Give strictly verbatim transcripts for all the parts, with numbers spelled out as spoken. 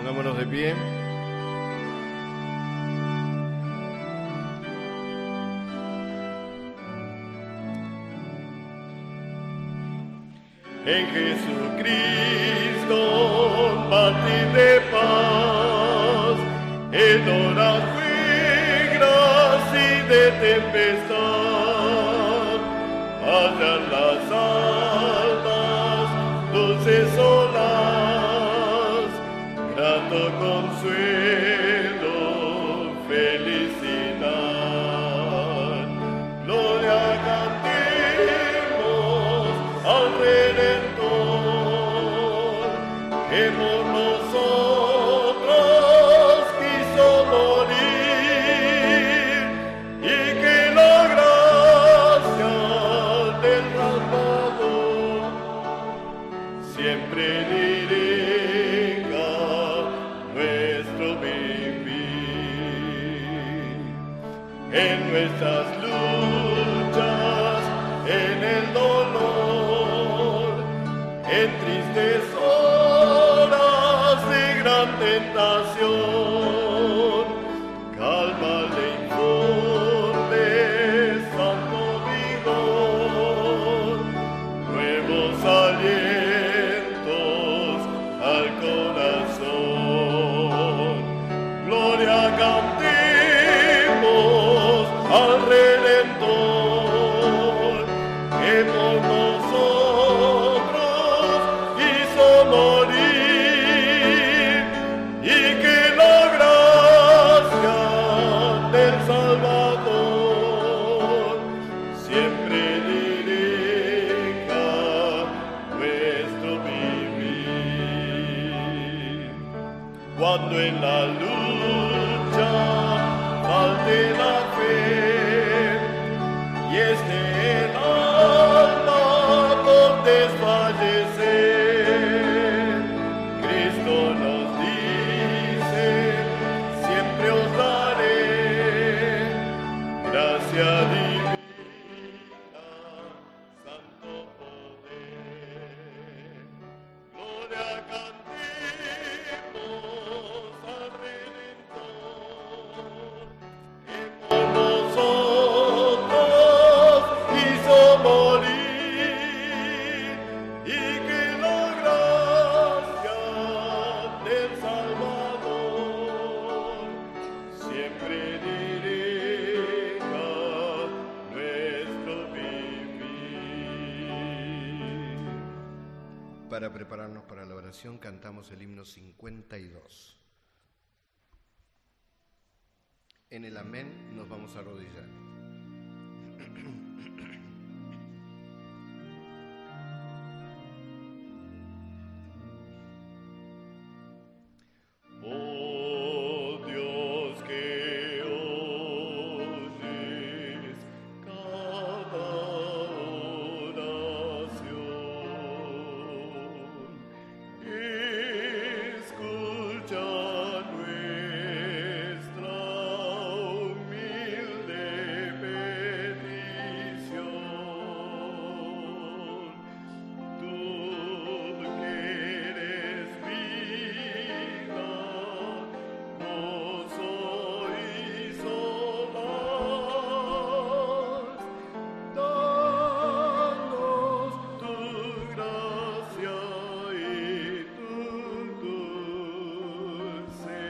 Pongámonos de pie. En Jesucristo, mártir de paz, en horas negras y de tempestad, hallan las almas dulces olas, grato consuelo, felicidad. Gloria cantemos al Redentor, que por nosotros quiso morir, y que la gracia del Salvador siempre dirija nuestro vivir. En nuestras luchas, en el dolor, en tristes horas de gran tentación, calma le infunde santo vigor, nuevos alientos al corazón. Gloria cantemos al Redentor, que por nosotros hizo morir, y que la gracia del Salvador siempre dirija nuestro vivir. Cuando en la lucha falte la fe y esté el alma por desfallecer, Cristo nos dice: siempre os daré gracia divina, santo poder. Gloria cantemos al Redentor, que por nosotros hizo morir, y que la gracia del Salvador siempre dirija nuestro vivir. Para prepararnos para la oración, cantamos el himno cincuenta y dos. En el amén nos vamos a arrodillar. Oh Dios, que oyes cada oración, escucha nuestra humilde petición. Tú que eres vida, gozo y solaz, danos tu gracia y tu dulce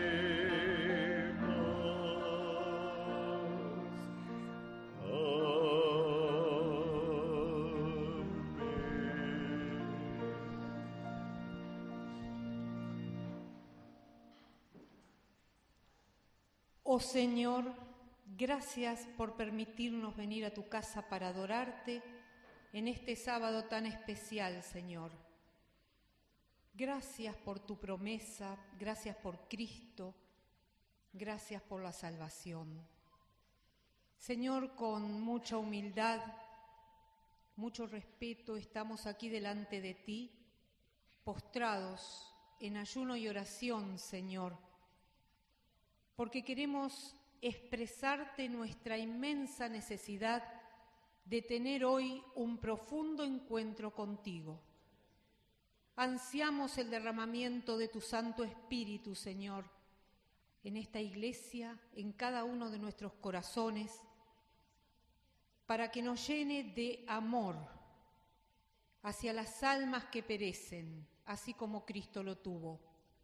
Oh Señor, gracias por permitirnos venir a tu casa para adorarte en este sábado tan especial, Señor. Gracias por tu promesa, gracias por Cristo, gracias por la salvación. Señor, con mucha humildad, mucho respeto, estamos aquí delante de ti, postrados en ayuno y oración, Señor, porque queremos expresarte nuestra inmensa necesidad de tener hoy un profundo encuentro contigo. Ansiamos el derramamiento de tu Santo Espíritu, Señor, en esta iglesia, en cada uno de nuestros corazones, para que nos llene de amor hacia las almas que perecen, así como Cristo lo tuvo.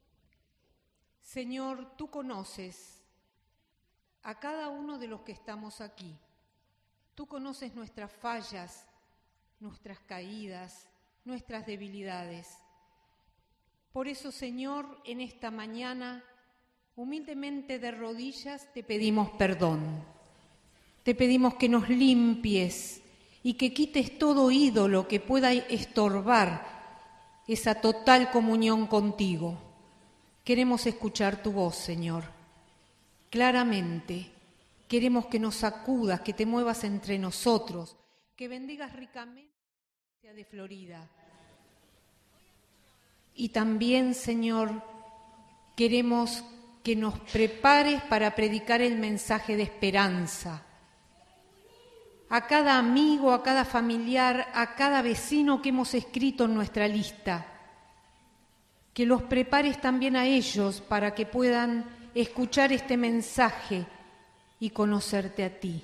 Señor, tú conoces a cada uno de los que estamos aquí. Tú conoces nuestras fallas, nuestras caídas, nuestras debilidades. Por eso, Señor, en esta mañana, humildemente de rodillas, te pedimos perdón. Te pedimos que nos limpies y que quites todo ídolo que pueda estorbar esa total comunión contigo. Queremos escuchar tu voz, Señor, claramente. Queremos que nos sacudas, que te muevas entre nosotros, que bendigas ricamente la iglesia de Florida. Y también, Señor, queremos que nos prepares para predicar el mensaje de esperanza. A cada amigo, a cada familiar, a cada vecino que hemos escrito en nuestra lista, que los prepares también a ellos para que puedan escuchar este mensaje y conocerte a ti.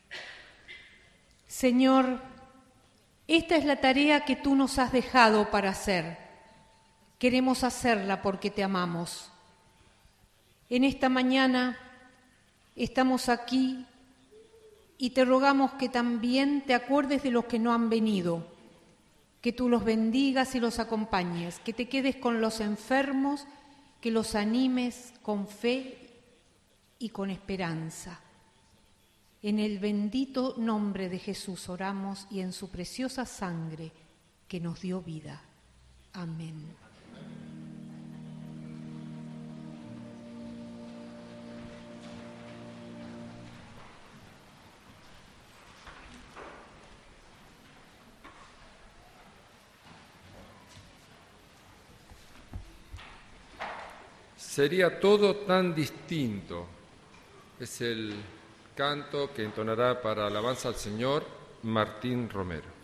Señor, esta es la tarea que tú nos has dejado para hacer. Queremos hacerla porque te amamos. En esta mañana estamos aquí y te rogamos que también te acuerdes de los que no han venido, que tú los bendigas y los acompañes, que te quedes con los enfermos, que los animes con fe y con esperanza. En el bendito nombre de Jesús oramos y en su preciosa sangre que nos dio vida. Amén. Sería todo tan distinto. Es el canto que entonará para alabanza al Señor Martín Romero.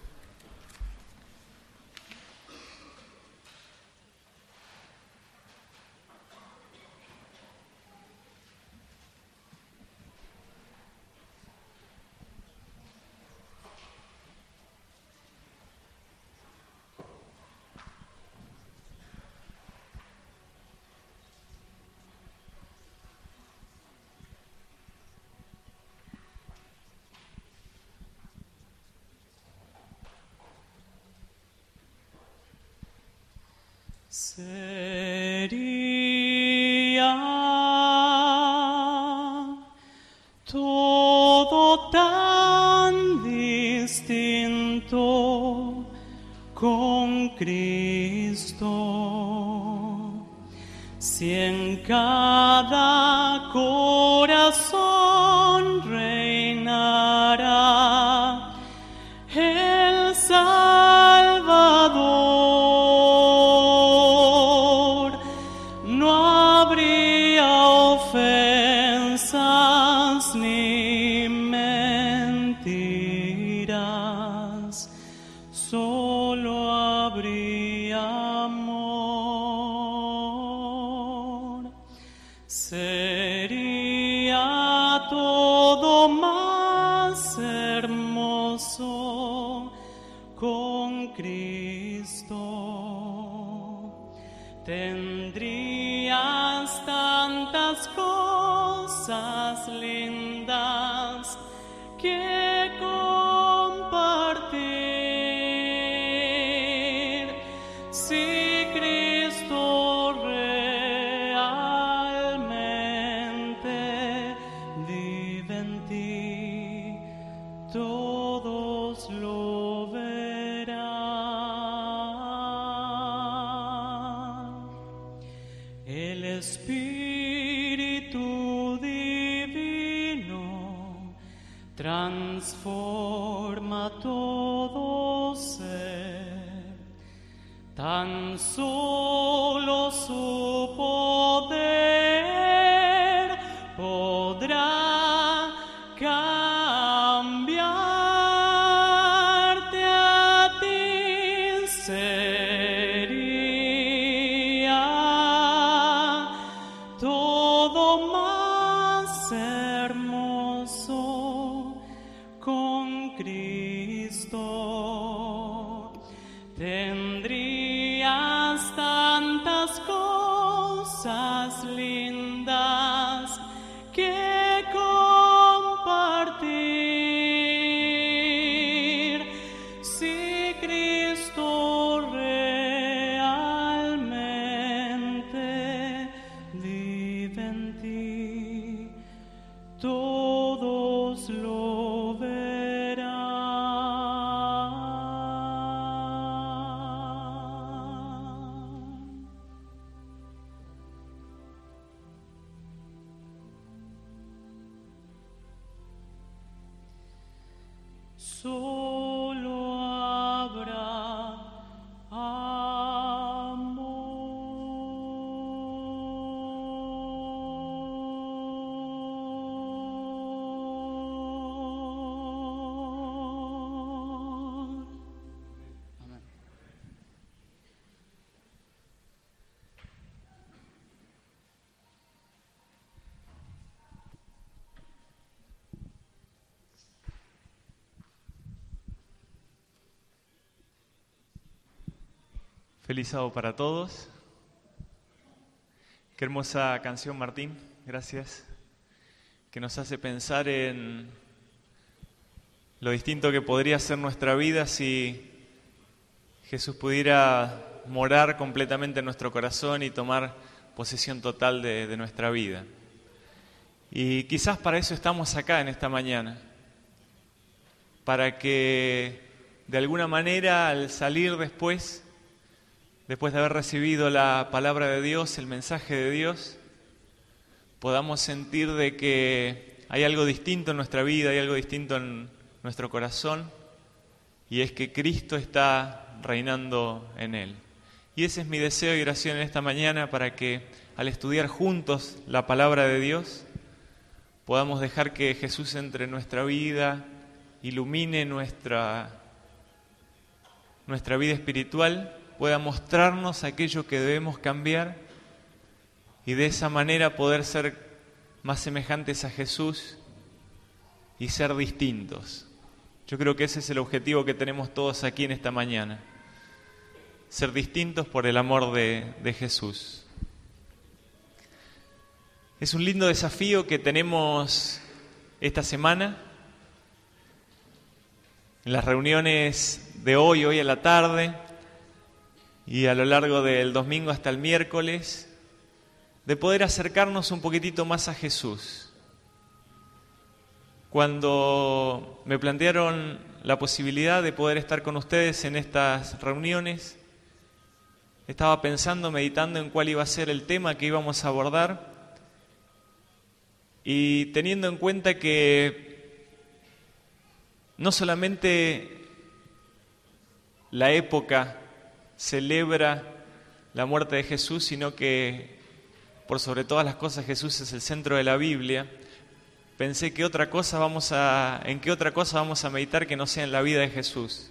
Sería todo tan distinto con Cristo, si en cada corazón reinara el Salvador. No habría ofensas ni mentiras, solo habría amor. Sería todo más hermoso con Cristo. Tendrías tantas cosas lindas que compartir. Si Cristo realmente vive en ti, todos lo verán. El Espíritu Divino transforma todo ser, tan solo su poder podrá cambiarte a ti. Sería más hermoso con Cristo. Tendrías tantas cosas lindas que compartir si Cristo realmente vive en ti. Todos lo verán. Solo habrá amor. Amén. Feliz sábado para todos. Qué hermosa canción, Martín, gracias, que nos hace pensar en lo distinto que podría ser nuestra vida si Jesús pudiera morar completamente en nuestro corazón y tomar posesión total de, de nuestra vida. Y quizás para eso estamos acá en esta mañana, para que de alguna manera al salir después, después de haber recibido la palabra de Dios, el mensaje de Dios, podamos sentir de que hay algo distinto en nuestra vida, hay algo distinto en nuestro corazón, y es que Cristo está reinando en él. Y ese es mi deseo y oración en esta mañana, para que al estudiar juntos la palabra de Dios, podamos dejar que Jesús entre en nuestra vida, ilumine nuestra, nuestra vida espiritual, pueda mostrarnos aquello que debemos cambiar y de esa manera poder ser más semejantes a Jesús y ser distintos. Yo creo que ese es el objetivo que tenemos todos aquí en esta mañana, ser distintos por el amor de, de Jesús. Es un lindo desafío que tenemos esta semana en las reuniones de hoy, hoy a la tarde, y a lo largo del domingo hasta el miércoles, de poder acercarnos un poquitito más a Jesús. Cuando me plantearon la posibilidad de poder estar con ustedes en estas reuniones, estaba pensando, meditando en cuál iba a ser el tema que íbamos a abordar, y teniendo en cuenta que no solamente la época celebra la muerte de Jesús, sino que por sobre todas las cosas Jesús es el centro de la Biblia, pensé que otra cosa vamos a, en qué otra cosa vamos a meditar que no sea en la vida de Jesús.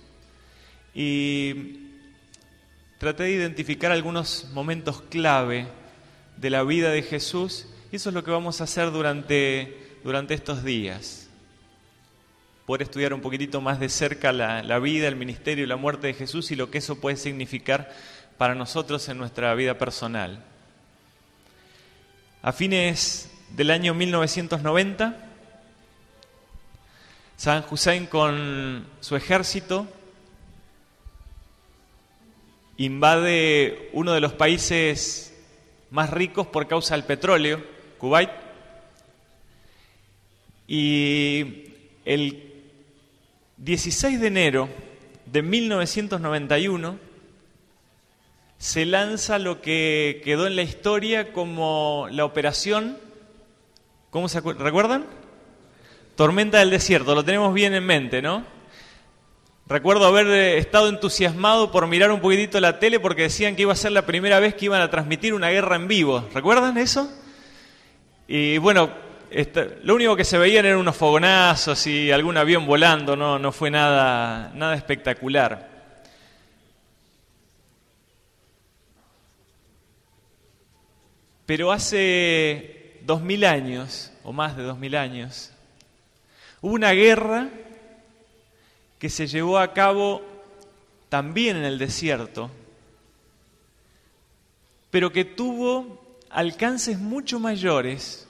Y traté de identificar algunos momentos clave de la vida de Jesús, y eso es lo que vamos a hacer durante, durante estos días. Poder estudiar un poquitito más de cerca la, la vida, el ministerio y la muerte de Jesús y lo que eso puede significar para nosotros en nuestra vida personal. A fines del año mil novecientos noventa, Saddam Hussein con su ejército invade uno de los países más ricos por causa del petróleo, Kuwait, y el dieciséis de enero de mil novecientos noventa y uno se lanza lo que quedó en la historia como la operación, ¿cómo se acu- recuerdan? Tormenta del desierto, lo tenemos bien en mente, ¿no? Recuerdo haber estado entusiasmado por mirar un poquitito la tele porque decían que iba a ser la primera vez que iban a transmitir una guerra en vivo, ¿recuerdan eso? Y bueno, Este, lo único que se veían eran unos fogonazos y algún avión volando, no, no fue nada, nada espectacular. Pero hace dos mil años, o más de dos mil años, hubo una guerra que se llevó a cabo también en el desierto, pero que tuvo alcances mucho mayores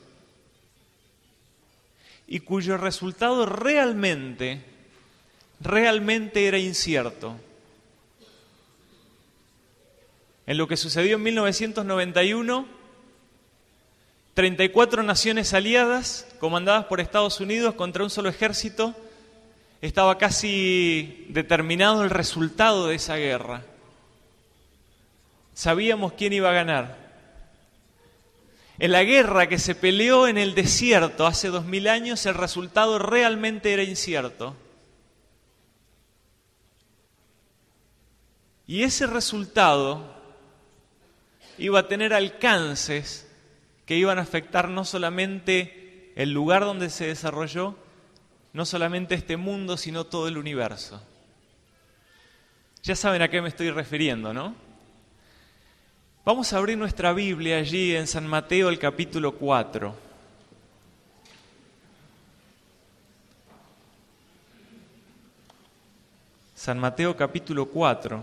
y cuyo resultado realmente, realmente era incierto. En lo que sucedió en mil novecientos noventa y uno, treinta y cuatro naciones aliadas, comandadas por Estados Unidos contra un solo ejército, estaba casi determinado el resultado de esa guerra. Sabíamos quién iba a ganar. En la guerra que se peleó en el desierto hace dos mil años, el resultado realmente era incierto. Y ese resultado iba a tener alcances que iban a afectar no solamente el lugar donde se desarrolló, no solamente este mundo, sino todo el universo. Ya saben a qué me estoy refiriendo, ¿no? Vamos a abrir nuestra Biblia allí en San Mateo, el capítulo cuatro. San Mateo, capítulo cuatro.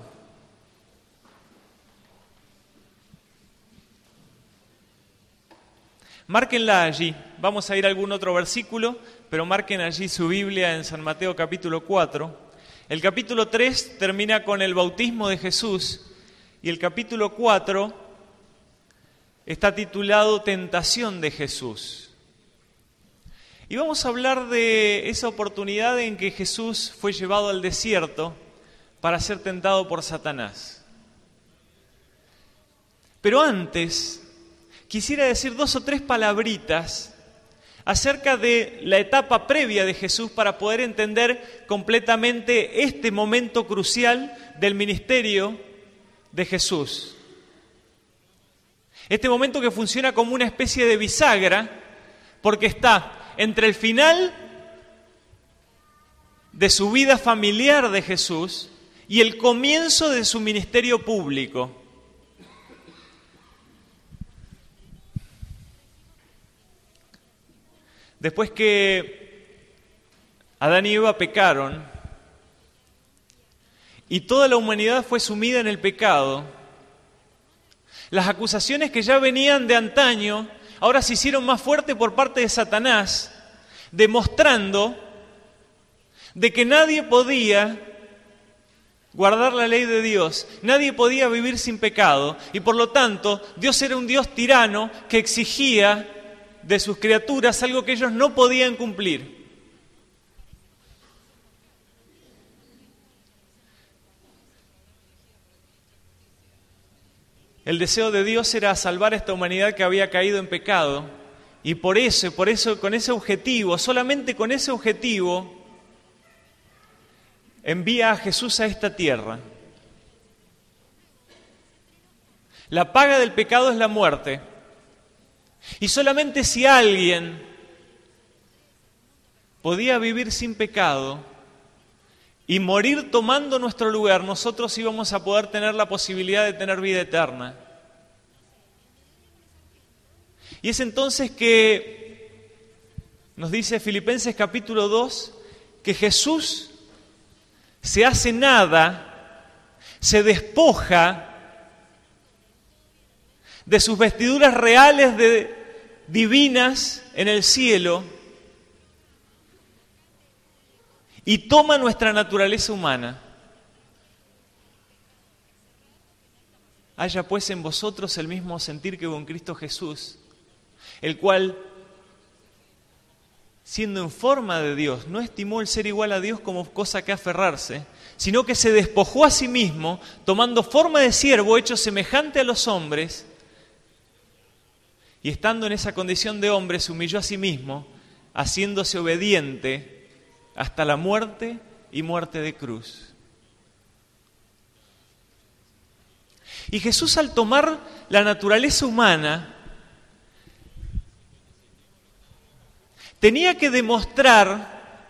Márquenla allí. Vamos a ir a algún otro versículo, pero marquen allí su Biblia en San Mateo, capítulo cuatro. El capítulo tres termina con el bautismo de Jesús. Y el capítulo cuatro está titulado Tentación de Jesús. Y vamos a hablar de esa oportunidad en que Jesús fue llevado al desierto para ser tentado por Satanás. Pero antes, quisiera decir dos o tres palabritas acerca de la etapa previa de Jesús para poder entender completamente este momento crucial del ministerio de Jesús. Este momento que funciona como una especie de bisagra, porque está entre el final de su vida familiar de Jesús y el comienzo de su ministerio público. Después que Adán y Eva pecaron, y toda la humanidad fue sumida en el pecado, las acusaciones que ya venían de antaño, ahora se hicieron más fuertes por parte de Satanás, demostrando de que nadie podía guardar la ley de Dios, nadie podía vivir sin pecado, y por lo tanto, Dios era un Dios tirano que exigía de sus criaturas algo que ellos no podían cumplir. El deseo de Dios era salvar a esta humanidad que había caído en pecado, y por eso, por eso, con ese objetivo, solamente con ese objetivo, envía a Jesús a esta tierra. La paga del pecado es la muerte, y solamente si alguien podía vivir sin pecado y morir tomando nuestro lugar, nosotros íbamos a poder tener la posibilidad de tener vida eterna. Y es entonces que nos dice Filipenses capítulo dos, que Jesús se hace nada, se despoja de sus vestiduras reales de, divinas en el cielo, y toma nuestra naturaleza humana. Haya pues en vosotros el mismo sentir que hubo en Cristo Jesús, el cual, siendo en forma de Dios, no estimó el ser igual a Dios como cosa que aferrarse, sino que se despojó a sí mismo, tomando forma de siervo, hecho semejante a los hombres, y estando en esa condición de hombre, se humilló a sí mismo, haciéndose obediente hasta la muerte y muerte de cruz. Y Jesús, al tomar la naturaleza humana, tenía que demostrar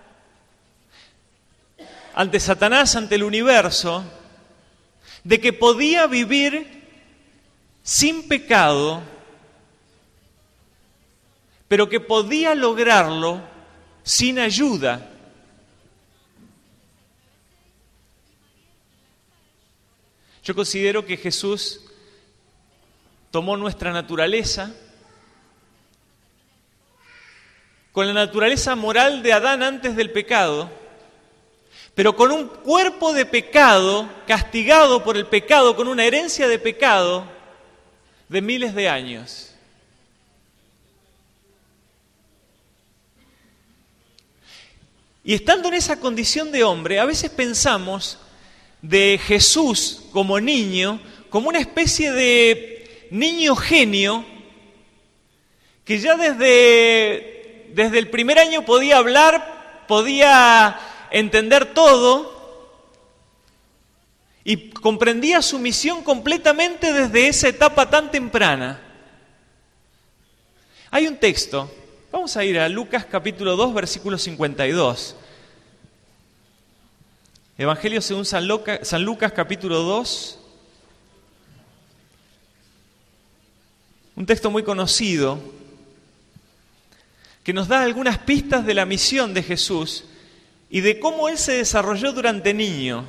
ante Satanás, ante el universo, de que podía vivir sin pecado pero que podía lograrlo sin ayuda. Yo considero que Jesús tomó nuestra naturaleza, con la naturaleza moral de Adán antes del pecado, pero con un cuerpo de pecado, castigado por el pecado, con una herencia de pecado de miles de años. Y estando en esa condición de hombre, a veces pensamos de Jesús como niño, como una especie de niño genio, que ya desde, desde el primer año podía hablar, podía entender todo, y comprendía su misión completamente desde esa etapa tan temprana. Hay un texto, vamos a ir a Lucas capítulo dos, versículo cincuenta y dos. Evangelio según San Lucas, San Lucas capítulo dos. Un texto muy conocido que nos da algunas pistas de la misión de Jesús y de cómo Él se desarrolló durante niño.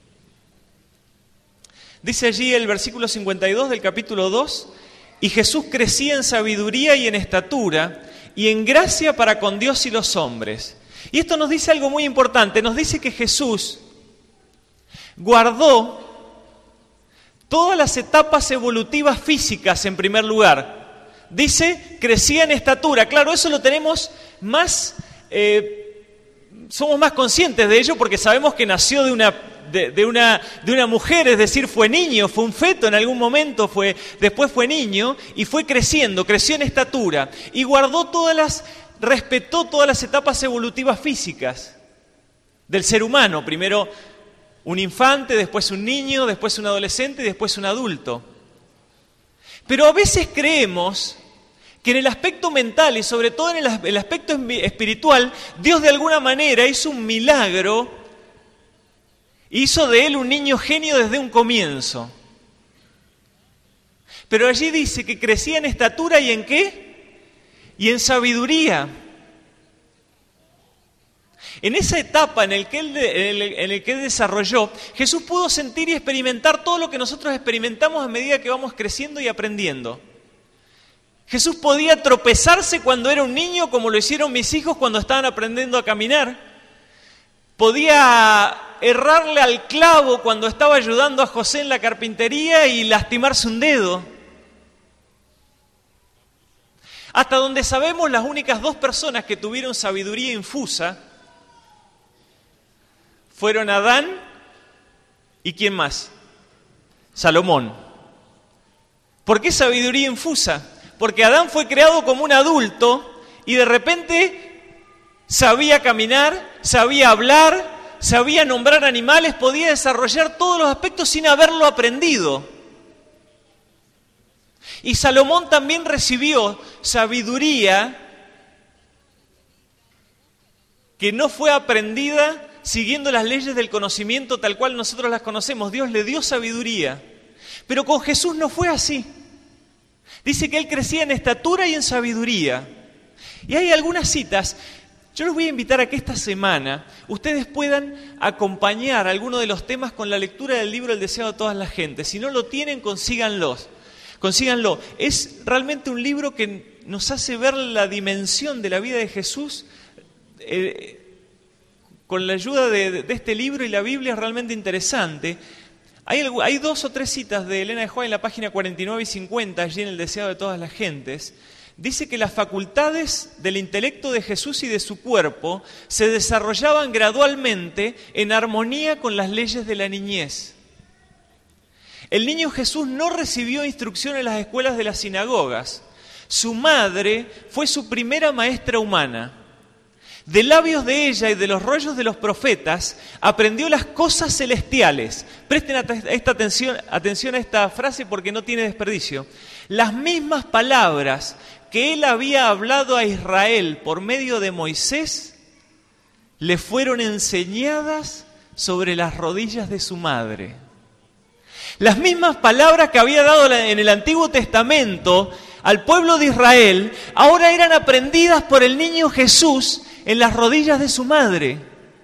Dice allí el versículo cincuenta y dos del capítulo dos: y Jesús crecía en sabiduría y en estatura y en gracia para con Dios y los hombres. Y esto nos dice algo muy importante, nos dice que Jesús guardó todas las etapas evolutivas físicas en primer lugar. Dice, crecía en estatura. Claro, eso lo tenemos más, eh, somos más conscientes de ello porque sabemos que nació de una, de, de, una, de una mujer, es decir, fue niño, fue un feto en algún momento, fue, después fue niño y fue creciendo, creció en estatura y guardó todas las, respetó todas las etapas evolutivas físicas del ser humano. Primero un infante, después un niño, después un adolescente y después un adulto. Pero a veces creemos que en el aspecto mental y sobre todo en el aspecto espiritual, Dios de alguna manera hizo un milagro, hizo de él un niño genio desde un comienzo. Pero allí dice que crecía en estatura y en ¿qué? Y en sabiduría. En esa etapa en el que él, en el, en el que él desarrolló, Jesús pudo sentir y experimentar todo lo que nosotros experimentamos a medida que vamos creciendo y aprendiendo. Jesús podía tropezarse cuando era un niño, como lo hicieron mis hijos cuando estaban aprendiendo a caminar. Podía errarle al clavo cuando estaba ayudando a José en la carpintería y lastimarse un dedo. Hasta donde sabemos, las únicas dos personas que tuvieron sabiduría infusa fueron Adán y ¿quién más? Salomón. ¿Por qué sabiduría infusa? Porque Adán fue creado como un adulto y de repente sabía caminar, sabía hablar, sabía nombrar animales, podía desarrollar todos los aspectos sin haberlo aprendido. Y Salomón también recibió sabiduría que no fue aprendida siguiendo las leyes del conocimiento tal cual nosotros las conocemos. Dios le dio sabiduría. Pero con Jesús no fue así. Dice que Él crecía en estatura y en sabiduría. Y hay algunas citas. Yo los voy a invitar a que esta semana ustedes puedan acompañar algunos de los temas con la lectura del libro El deseo de todas las gentes. Si no lo tienen, consíganlos. Consíganlo. Es realmente un libro que nos hace ver la dimensión de la vida de Jesús. Eh, con la ayuda de, de este libro y la Biblia es realmente interesante. Hay, hay dos o tres citas de Elena de White en la página cuarenta y nueve y cincuenta, allí en El deseo de todas las gentes. Dice que las facultades del intelecto de Jesús y de su cuerpo se desarrollaban gradualmente en armonía con las leyes de la niñez. El niño Jesús no recibió instrucción en las escuelas de las sinagogas. Su madre fue su primera maestra humana. De labios de ella y de los rollos de los profetas aprendió las cosas celestiales. Presten esta atención, atención a esta frase porque no tiene desperdicio. Las mismas palabras que él había hablado a Israel por medio de Moisés le fueron enseñadas sobre las rodillas de su madre. Las mismas palabras que había dado en el Antiguo Testamento al pueblo de Israel, ahora eran aprendidas por el niño Jesús en las rodillas de su madre.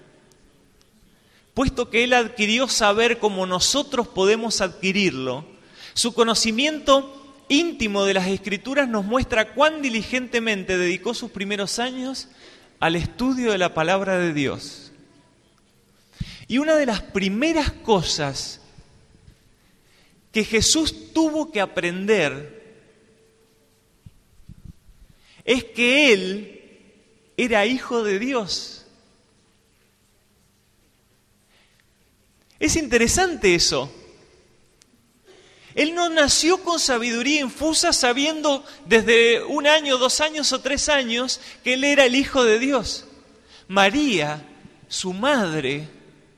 Puesto que él adquirió saber como nosotros podemos adquirirlo, su conocimiento íntimo de las Escrituras nos muestra cuán diligentemente dedicó sus primeros años al estudio de la palabra de Dios. Y una de las primeras cosas que Jesús tuvo que aprender es que Él era hijo de Dios. Es interesante eso. Él no nació con sabiduría infusa sabiendo desde un año, dos años o tres años que Él era el Hijo de Dios. María, su madre.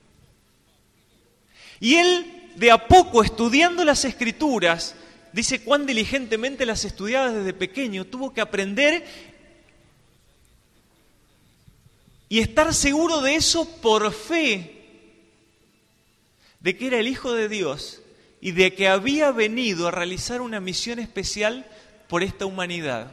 Y Él, de a poco, estudiando las Escrituras, dice cuán diligentemente las estudiaba desde pequeño, tuvo que aprender y estar seguro de eso por fe, de que era el Hijo de Dios y de que había venido a realizar una misión especial por esta humanidad.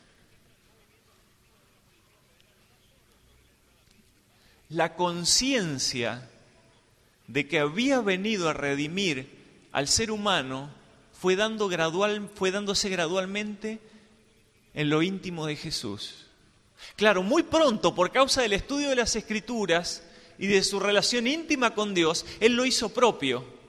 La conciencia de que había venido a redimir al ser humano fue, dando gradual, fue dándose gradualmente en lo íntimo de Jesús. Claro, muy pronto, por causa del estudio de las Escrituras y de su relación íntima con Dios, Él lo hizo propio.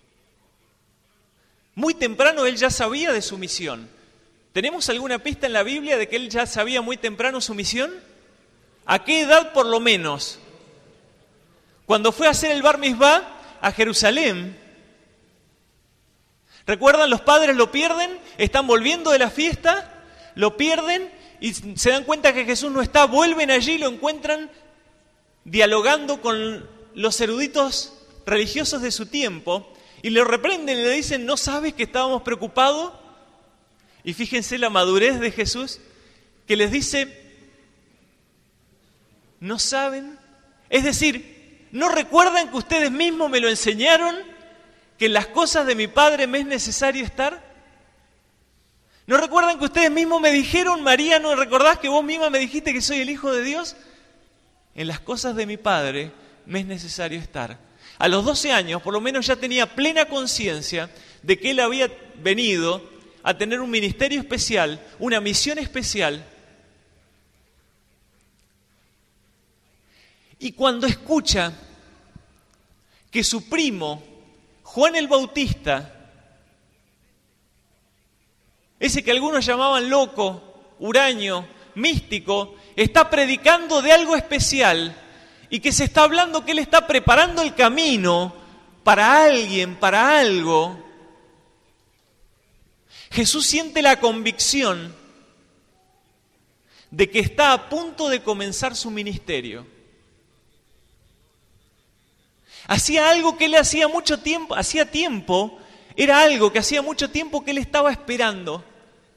Muy temprano Él ya sabía de su misión. ¿Tenemos alguna pista en la Biblia de que Él ya sabía muy temprano su misión? ¿A qué edad por lo menos? Cuando fue a hacer el Bar Mitzvah a Jerusalén. ¿Recuerdan? Los padres lo pierden, están volviendo de la fiesta, lo pierden y se dan cuenta que Jesús no está, vuelven allí, lo encuentran dialogando con los eruditos religiosos de su tiempo y le reprenden y le dicen, ¿no sabes que estábamos preocupados? Y fíjense la madurez de Jesús, que les dice, ¿no saben? Es decir, ¿no recuerdan que ustedes mismos me lo enseñaron? ¿Que en las cosas de mi Padre me es necesario estar? ¿No recuerdan que ustedes mismos me dijeron, María, ¿no recordás que vos misma me dijiste que soy el Hijo de Dios? En las cosas de mi Padre me es necesario estar. A los doce años, por lo menos ya tenía plena conciencia de que Él había venido a tener un ministerio especial, una misión especial. Y cuando escucha que su primo, Juan el Bautista, ese que algunos llamaban loco, huraño, místico, está predicando de algo especial y que se está hablando que Él está preparando el camino para alguien, para algo, Jesús siente la convicción de que está a punto de comenzar su ministerio. Hacía algo que Él hacía mucho tiempo, hacía tiempo, era algo que hacía mucho tiempo que Él estaba esperando.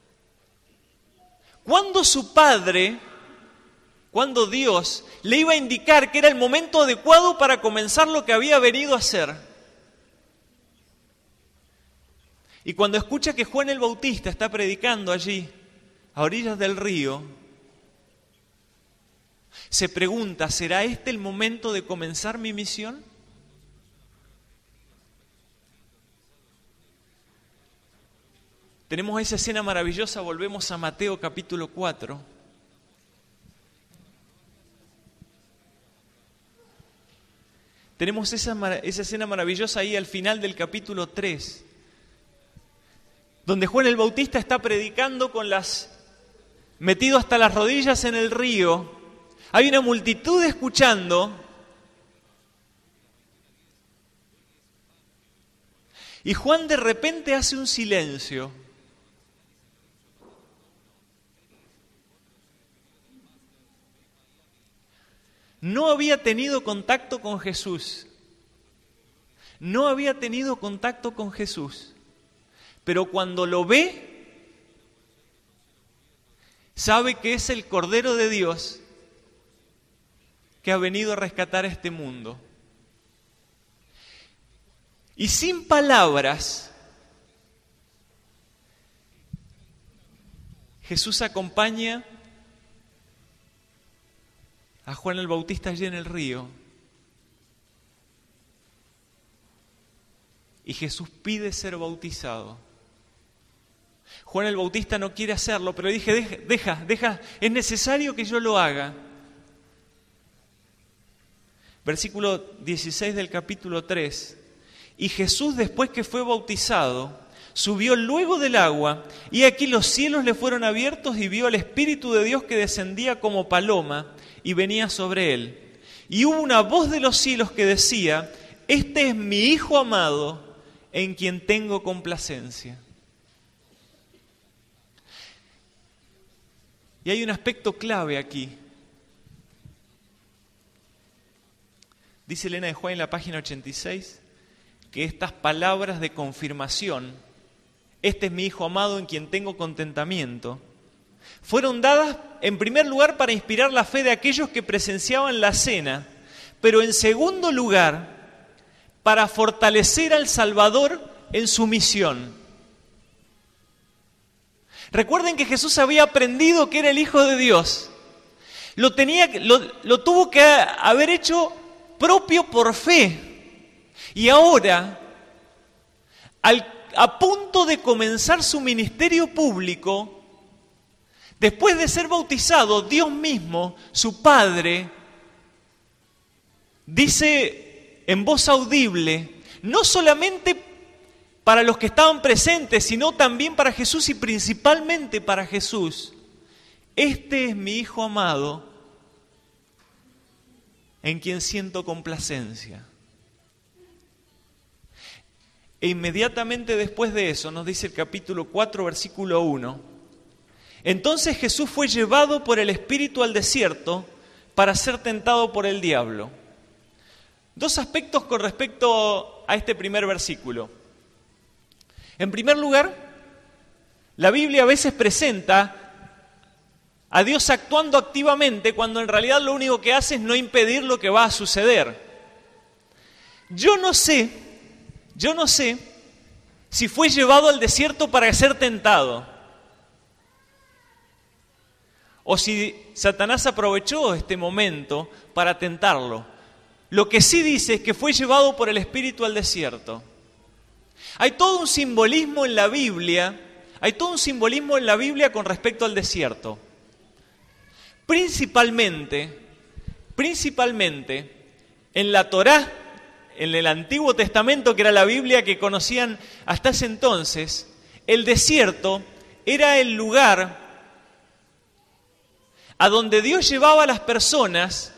Cuando su Padre, cuando Dios le iba a indicar que era el momento adecuado para comenzar lo que había venido a hacer. Y cuando escucha que Juan el Bautista está predicando allí, a orillas del río, se pregunta, ¿será este el momento de comenzar mi misión? Tenemos esa escena maravillosa, volvemos a Mateo capítulo cuatro. Tenemos esa, esa escena maravillosa ahí al final del capítulo tres, donde Juan el Bautista está predicando con las metido hasta las rodillas en el río. Hay una multitud escuchando. Y Juan de repente hace un silencio. No había tenido contacto con Jesús. No había tenido contacto con Jesús. Pero cuando lo ve, sabe que es el Cordero de Dios que ha venido a rescatar a este mundo. Y sin palabras, Jesús acompaña a Juan el Bautista allí en el río. Y Jesús pide ser bautizado. Juan el Bautista no quiere hacerlo, pero dije, deja, deja, deja, es necesario que yo lo haga. Versículo dieciséis del capítulo tres. Y Jesús, después que fue bautizado, subió luego del agua, y aquí los cielos le fueron abiertos y vio al Espíritu de Dios que descendía como paloma y venía sobre él. Y hubo una voz de los cielos que decía: este es mi Hijo amado, en quien tengo complacencia. Y hay un aspecto clave aquí. Dice Elena de Juárez en la página ochenta y seis que estas palabras de confirmación, este es mi Hijo amado en quien tengo contentamiento, fueron dadas en primer lugar para inspirar la fe de aquellos que presenciaban la cena, pero en segundo lugar para fortalecer al Salvador en su misión. Recuerden que Jesús había aprendido que era el Hijo de Dios. Lo, tenía, lo, lo tuvo que haber hecho propio por fe. Y ahora, al, a punto de comenzar su ministerio público, después de ser bautizado, Dios mismo, su Padre, dice en voz audible, no solamente para los que estaban presentes, sino también para Jesús y principalmente para Jesús: este es mi Hijo amado, en quien siento complacencia. E inmediatamente después de eso, nos dice el capítulo cuatro, versículo uno, entonces Jesús fue llevado por el Espíritu al desierto para ser tentado por el diablo. Dos aspectos con respecto a este primer versículo. En primer lugar, la Biblia a veces presenta a Dios actuando activamente cuando en realidad lo único que hace es no impedir lo que va a suceder. Yo no sé, yo no sé si fue llevado al desierto para ser tentado, o si Satanás aprovechó este momento para tentarlo. Lo que sí dice es que fue llevado por el Espíritu al desierto. Hay todo un simbolismo en la Biblia, hay todo un simbolismo en la Biblia con respecto al desierto. Principalmente, principalmente en la Torá, en el Antiguo Testamento, que era la Biblia que conocían hasta ese entonces, el desierto era el lugar a donde Dios llevaba a las personas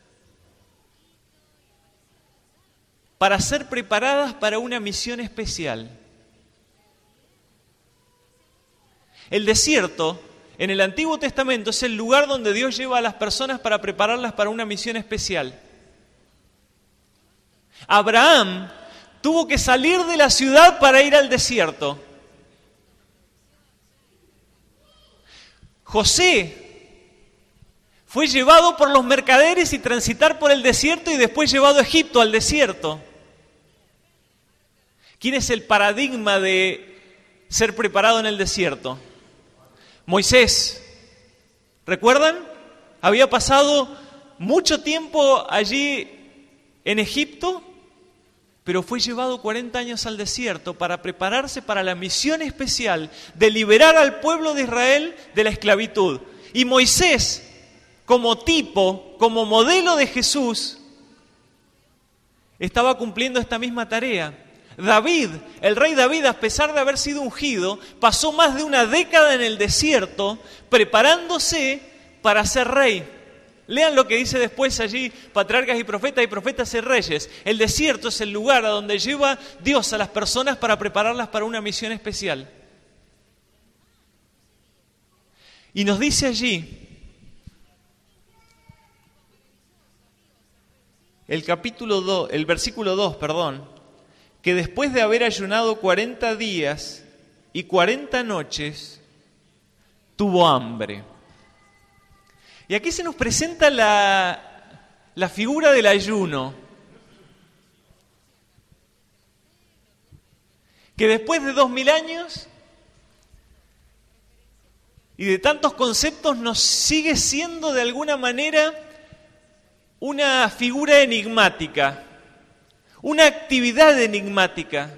para ser preparadas para una misión especial. El desierto, en el Antiguo Testamento, es el lugar donde Dios lleva a las personas para prepararlas para una misión especial. Abraham tuvo que salir de la ciudad para ir al desierto. José fue llevado por los mercaderes y transitar por el desierto y después llevado a Egipto, al desierto. ¿Quién es el paradigma de ser preparado en el desierto? Moisés. ¿Recuerdan? Había pasado mucho tiempo allí en Egipto, pero fue llevado cuarenta años al desierto para prepararse para la misión especial de liberar al pueblo de Israel de la esclavitud. Y Moisés, como tipo, como modelo de Jesús, estaba cumpliendo esta misma tarea. David, el rey David, a pesar de haber sido ungido, pasó más de una década en el desierto preparándose para ser rey. Lean lo que dice después allí, patriarcas y profetas y profetas y reyes. El desierto es el lugar a donde lleva Dios a las personas para prepararlas para una misión especial. Y nos dice allí, el capítulo dos, el versículo dos, perdón, que después de haber ayunado cuarenta días y cuarenta noches, tuvo hambre. Y aquí se nos presenta la, la figura del ayuno, que después de dos mil años y de tantos conceptos nos sigue siendo de alguna manera una figura enigmática, una actividad enigmática.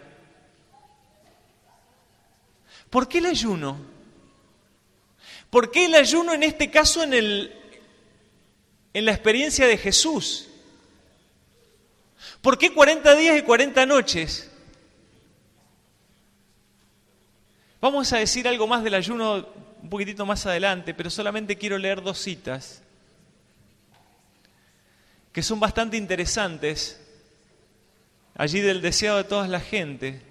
¿Por qué el ayuno? ¿Por qué el ayuno en este caso en, el, en la experiencia de Jesús? ¿Por qué cuarenta días y cuarenta noches? Vamos a decir algo más del ayuno un poquitito más adelante, pero solamente quiero leer dos citas que son bastante interesantes, allí del deseado de toda la gente.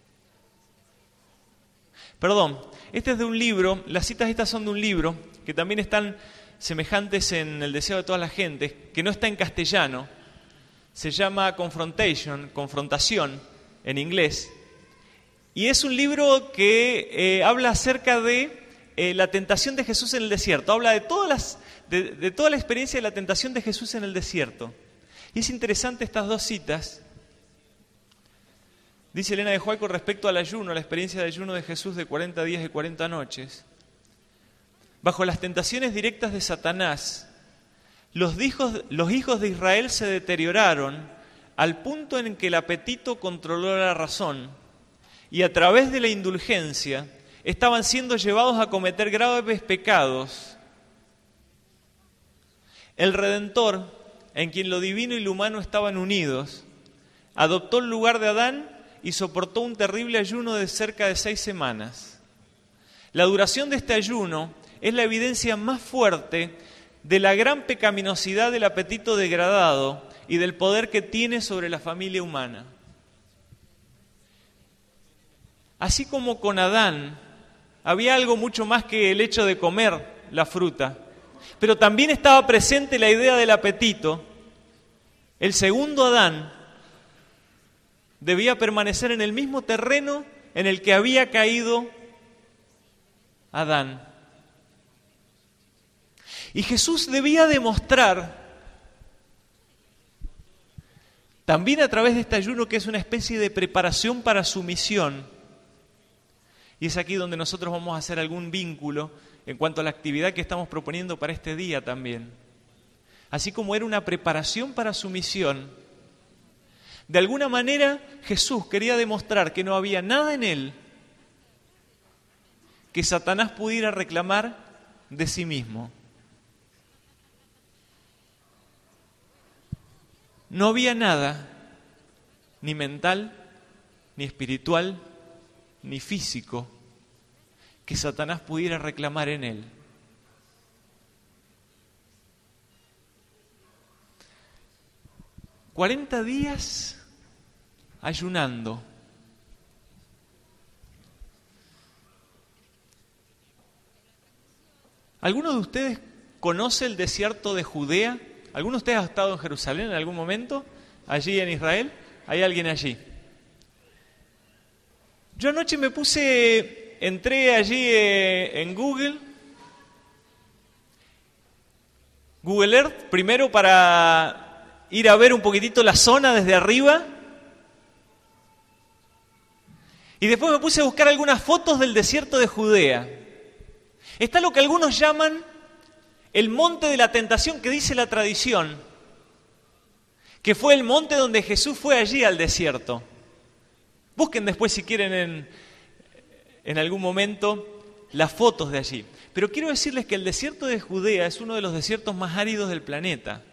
Perdón, este es de un libro, las citas estas son de un libro, que también están semejantes en el deseo de toda la gente, que no está en castellano, se llama Confrontation, Confrontación en inglés, y es un libro que eh, habla acerca de eh, la tentación de Jesús en el desierto, habla de todas las De, de toda la experiencia de la tentación de Jesús en el desierto. Y es interesante estas dos citas. Dice Elena de Huay con respecto al ayuno, a la experiencia de ayuno de Jesús de cuarenta días y cuarenta noches. Bajo las tentaciones directas de Satanás, los hijos, los hijos de Israel se deterioraron al punto en que el apetito controló la razón y a través de la indulgencia estaban siendo llevados a cometer graves pecados. El Redentor, en quien lo divino y lo humano estaban unidos, adoptó el lugar de Adán y soportó un terrible ayuno de cerca de seis semanas. La duración de este ayuno es la evidencia más fuerte de la gran pecaminosidad del apetito degradado y del poder que tiene sobre la familia humana. Así como con Adán había algo mucho más que el hecho de comer la fruta, pero también estaba presente la idea del apetito. El segundo Adán debía permanecer en el mismo terreno en el que había caído Adán. Y Jesús debía demostrar, también a través de este ayuno, que es una especie de preparación para su misión. Y es aquí donde nosotros vamos a hacer algún vínculo en cuanto a la actividad que estamos proponiendo para este día también. Así como era una preparación para su misión, de alguna manera Jesús quería demostrar que no había nada en él que Satanás pudiera reclamar de sí mismo. No había nada, ni mental, ni espiritual, ni físico, que Satanás pudiera reclamar en él. Cuarenta días ayunando. ¿Alguno de ustedes conoce el desierto de Judea? ¿Alguno de ustedes ha estado en Jerusalén en algún momento? Allí en Israel. ¿Hay alguien allí? Yo anoche me puse, entré allí eh, en Google, Google Earth, primero para ir a ver un poquitito la zona desde arriba, y después me puse a buscar algunas fotos del desierto de Judea. Está lo que algunos llaman el monte de la tentación, que dice la tradición, que fue el monte donde Jesús fue allí al desierto. Busquen después, si quieren, en, en algún momento, las fotos de allí. Pero quiero decirles que el desierto de Judea es uno de los desiertos más áridos del planeta.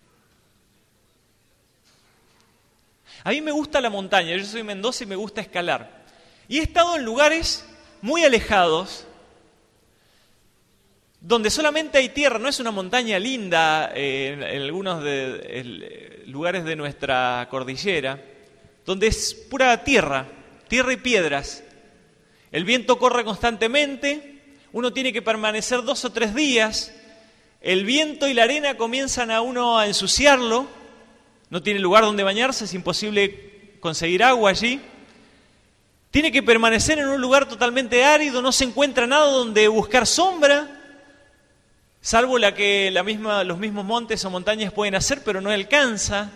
A mí me gusta la montaña, yo soy Mendoza y me gusta escalar. Y he estado en lugares muy alejados, donde solamente hay tierra, no es una montaña linda eh, en, en algunos de, en lugares de nuestra cordillera, donde es pura tierra, tierra y piedras. El viento corre constantemente, uno tiene que permanecer dos o tres días, el viento y la arena comienzan a uno a ensuciarlo, no tiene lugar donde bañarse, es imposible conseguir agua allí. Tiene que permanecer en un lugar totalmente árido, no se encuentra nada donde buscar sombra, salvo la que la misma, los mismos montes o montañas pueden hacer, pero no alcanza.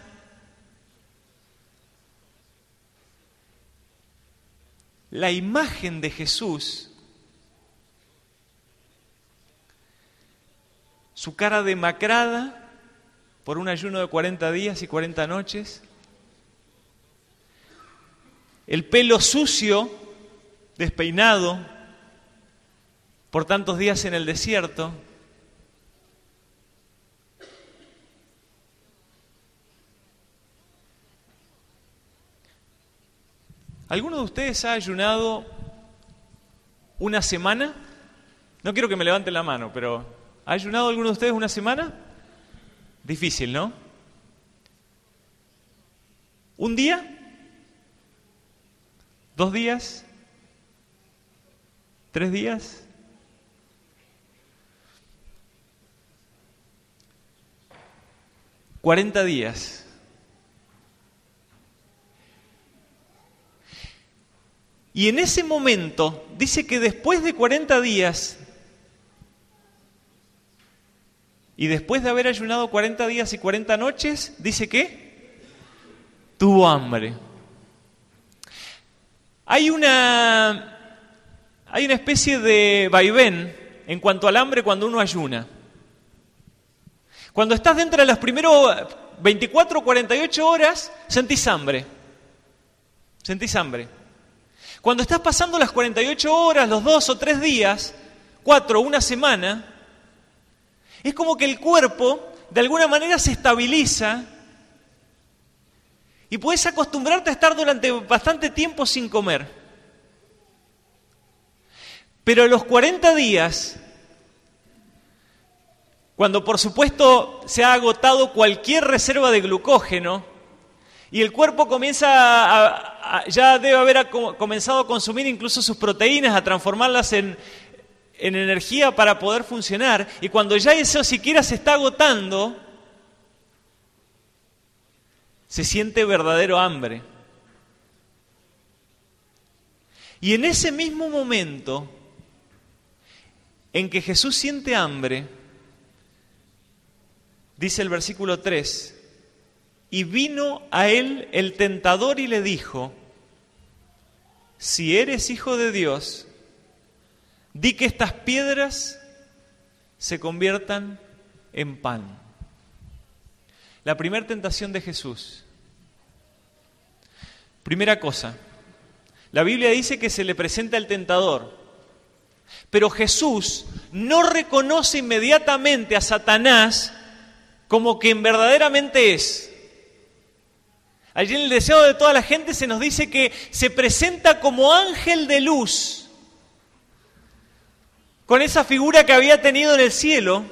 La imagen de Jesús su cara demacrada por un ayuno de cuarenta días y cuarenta noches, el pelo sucio, despeinado por tantos días en el desierto. ¿Alguno de ustedes ha ayunado una semana? No quiero que me levanten la mano, pero ¿ha ayunado alguno de ustedes una semana? Difícil, ¿no? ¿Un día? ¿Dos días? ¿Tres días? Cuarenta días. Y en ese momento, dice que después de cuarenta días, y después de haber ayunado cuarenta días y cuarenta noches, dice que tuvo hambre. Hay una, hay una especie de vaivén en cuanto al hambre cuando uno ayuna. Cuando estás dentro de las primeras veinticuatro o cuarenta y ocho horas, sentís hambre. Sentís hambre. Cuando estás pasando las cuarenta y ocho horas, los dos o tres días, cuatro, una semana, es como que el cuerpo de alguna manera se estabiliza y puedes acostumbrarte a estar durante bastante tiempo sin comer. Pero a los cuarenta días, cuando por supuesto se ha agotado cualquier reserva de glucógeno y el cuerpo comienza a, a, ya debe haber a, comenzado a consumir incluso sus proteínas, a transformarlas en, en energía para poder funcionar, y cuando ya eso siquiera se está agotando, se siente verdadero hambre. Y en ese mismo momento en que Jesús siente hambre, dice el versículo tres, y vino a él el tentador y le dijo, si eres hijo de Dios, di que estas piedras se conviertan en pan. La primera tentación de Jesús. Primera cosa, la Biblia dice que se le presenta el tentador, pero Jesús no reconoce inmediatamente a Satanás como quien verdaderamente es. Allí en el deseo de toda la gente se nos dice que se presenta como ángel de luz, con esa figura que había tenido en el cielo,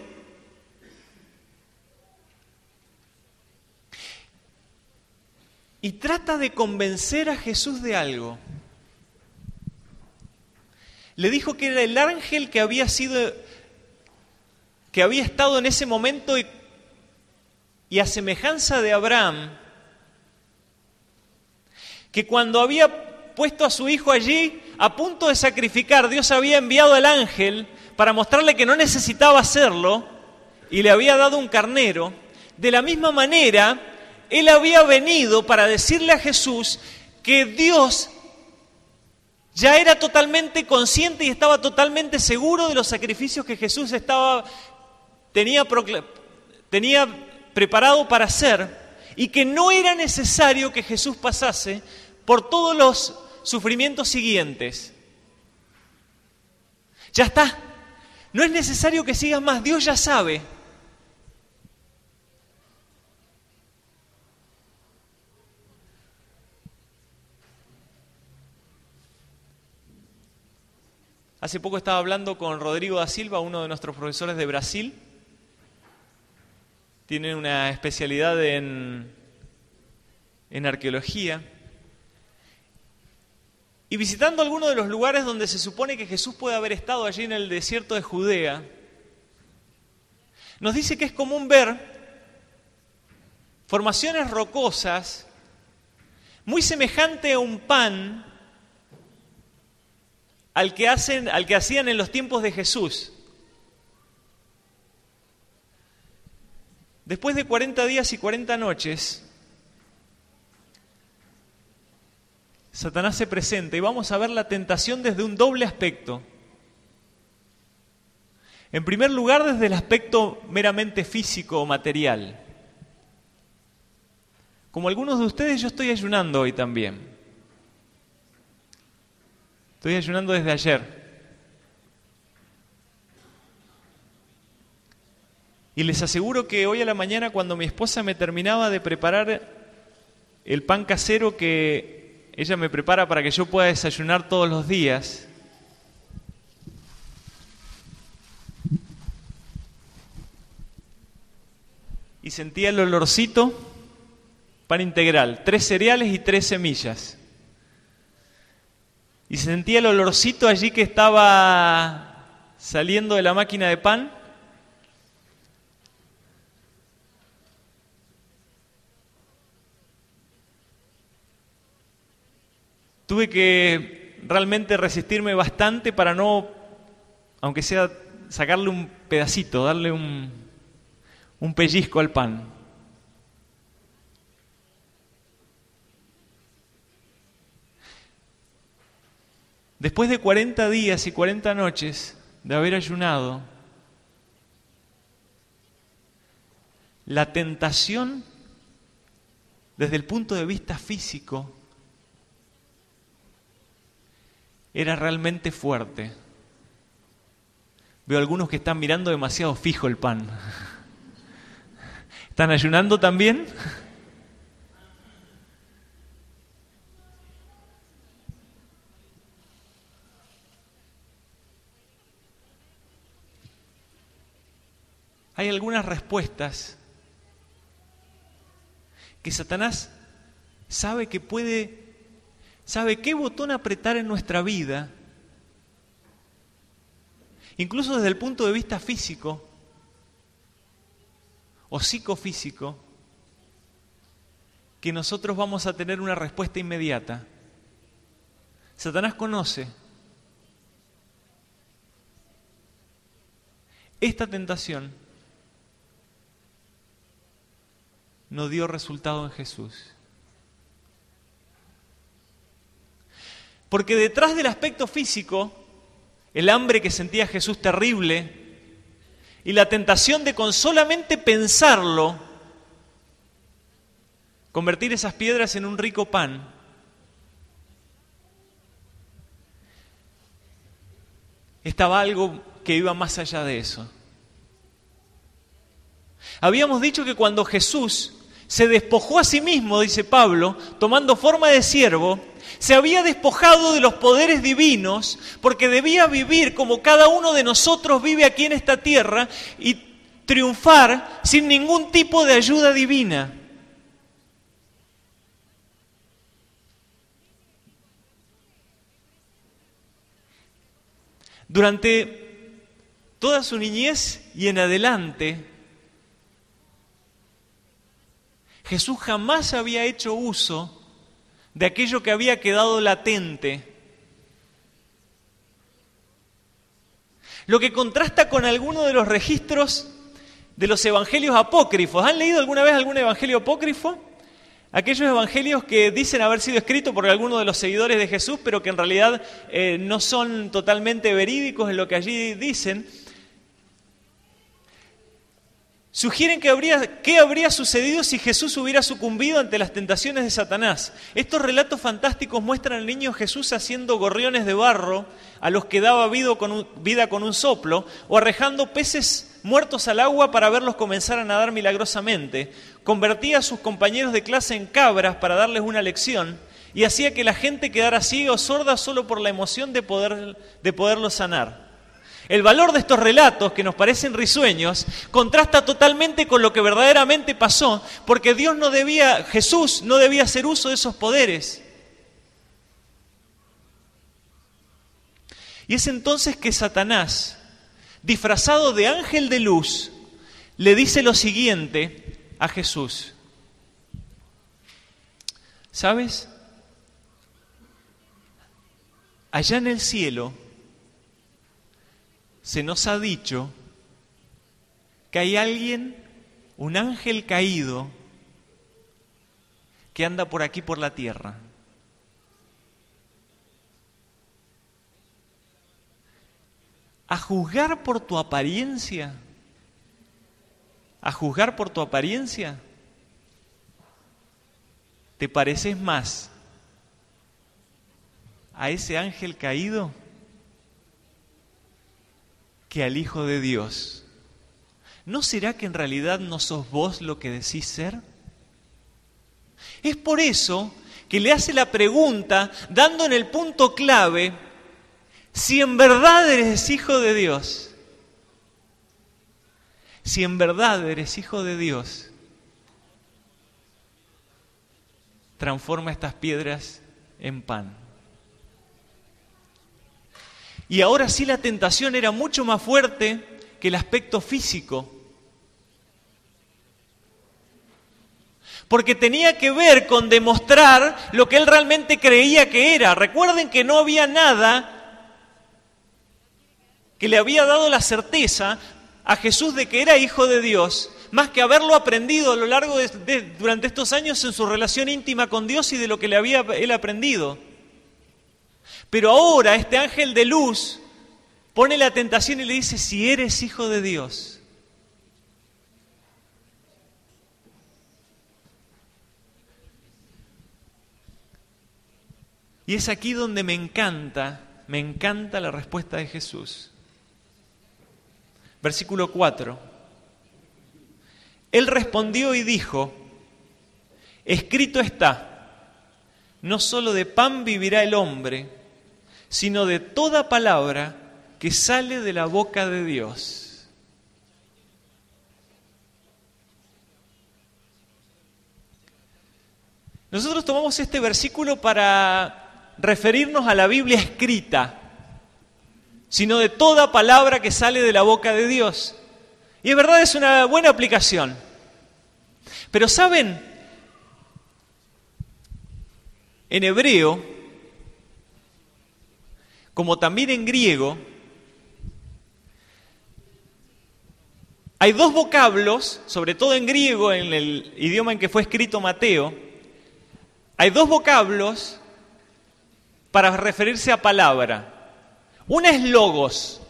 y trata de convencer a Jesús de algo. Le dijo que era el ángel que había sido, que había estado en ese momento y, y a semejanza de Abraham, que cuando había puesto a su hijo allí a punto de sacrificar, Dios había enviado al ángel para mostrarle que no necesitaba hacerlo y le había dado un carnero. De la misma manera, él había venido para decirle a Jesús que Dios ya era totalmente consciente y estaba totalmente seguro de los sacrificios que Jesús estaba, tenía, tenía preparado para hacer, y que no era necesario que Jesús pasase por todos los sufrimientos siguientes. Ya está. No es necesario que sigas más. Dios ya sabe. Hace poco estaba hablando con Rodrigo da Silva, uno de nuestros profesores de Brasil. Tiene una especialidad en, en arqueología. Y visitando algunos de los lugares donde se supone que Jesús puede haber estado, allí en el desierto de Judea, nos dice que es común ver formaciones rocosas muy semejante a un pan al que hacen, al que hacían en los tiempos de Jesús. Después de cuarenta días y cuarenta noches, Satanás se presenta y vamos a ver la tentación desde un doble aspecto. En primer lugar, desde el aspecto meramente físico o material. Como algunos de ustedes, yo estoy ayunando hoy también. Estoy ayunando desde ayer. Y les aseguro que hoy a la mañana, cuando mi esposa me terminaba de preparar el pan casero que ella me prepara para que yo pueda desayunar todos los días, y sentía el olorcito, pan integral, tres cereales y tres semillas. Y sentía el olorcito allí que estaba saliendo de la máquina de pan. Tuve que realmente resistirme bastante para no, aunque sea sacarle un pedacito, darle un, un pellizco al pan. Después de cuarenta días y cuarenta noches de haber ayunado, la tentación desde el punto de vista físico era realmente fuerte. Veo algunos que están mirando demasiado fijo el pan. ¿Están ayunando también? Hay algunas respuestas que Satanás sabe que puede, sabe qué botón apretar en nuestra vida, incluso desde el punto de vista físico o psicofísico, que nosotros vamos a tener una respuesta inmediata. Satanás conoce esta tentación. No dio resultado en Jesús. Porque detrás del aspecto físico, el hambre que sentía Jesús terrible y la tentación de con solamente pensarlo, convertir esas piedras en un rico pan, estaba algo que iba más allá de eso. Habíamos dicho que cuando Jesús se despojó a sí mismo, dice Pablo, tomando forma de siervo, se había despojado de los poderes divinos porque debía vivir como cada uno de nosotros vive aquí en esta tierra y triunfar sin ningún tipo de ayuda divina. Durante toda su niñez y en adelante, Jesús jamás había hecho uso de aquello que había quedado latente. Lo que contrasta con alguno de los registros de los evangelios apócrifos. ¿Han leído alguna vez algún evangelio apócrifo? Aquellos evangelios que dicen haber sido escritos por alguno de los seguidores de Jesús, pero que en realidad eh, no son totalmente verídicos en lo que allí dicen. Sugieren que habría, qué habría sucedido si Jesús hubiera sucumbido ante las tentaciones de Satanás. Estos relatos fantásticos muestran al niño Jesús haciendo gorriones de barro a los que daba vida con un, vida con un soplo, o arrojando peces muertos al agua para verlos comenzar a nadar milagrosamente. Convertía a sus compañeros de clase en cabras para darles una lección y hacía que la gente quedara ciega o sorda solo por la emoción de, poder, de poderlos sanar. El valor de estos relatos, que nos parecen risueños, contrasta totalmente con lo que verdaderamente pasó, porque Dios no debía, Jesús no debía hacer uso de esos poderes. Y es entonces que Satanás, disfrazado de ángel de luz, le dice lo siguiente a Jesús. ¿Sabes? Allá en el cielo se nos ha dicho que hay alguien, un ángel caído, que anda por aquí por la tierra. a juzgar por tu apariencia, a juzgar por tu apariencia, ¿te pareces más a ese ángel caído que al Hijo de Dios? ¿No será que en realidad no sos vos lo que decís ser? Es por eso que le hace la pregunta, dando en el punto clave, si en verdad eres hijo de Dios. Si en verdad eres hijo de Dios, transforma estas piedras en pan. Y ahora sí la tentación era mucho más fuerte que el aspecto físico. Porque tenía que ver con demostrar lo que él realmente creía que era. Recuerden que no había nada que le había dado la certeza a Jesús de que era hijo de Dios, más que haberlo aprendido a lo largo de, de durante estos años en su relación íntima con Dios y de lo que le había él aprendido. Pero ahora este ángel de luz pone la tentación y le dice, si eres hijo de Dios. Y es aquí donde me encanta, me encanta la respuesta de Jesús. Versículo cuatro. Él respondió y dijo, escrito está, no solo de pan vivirá el hombre, sino de toda palabra que sale de la boca de Dios. Nosotros tomamos este versículo para referirnos a la Biblia escrita, sino de toda palabra que sale de la boca de Dios. Y es verdad, es una buena aplicación. Pero ¿saben? En hebreo, como también en griego, hay dos vocablos, sobre todo en griego, en el idioma en que fue escrito Mateo, hay dos vocablos para referirse a palabra. Una es logos.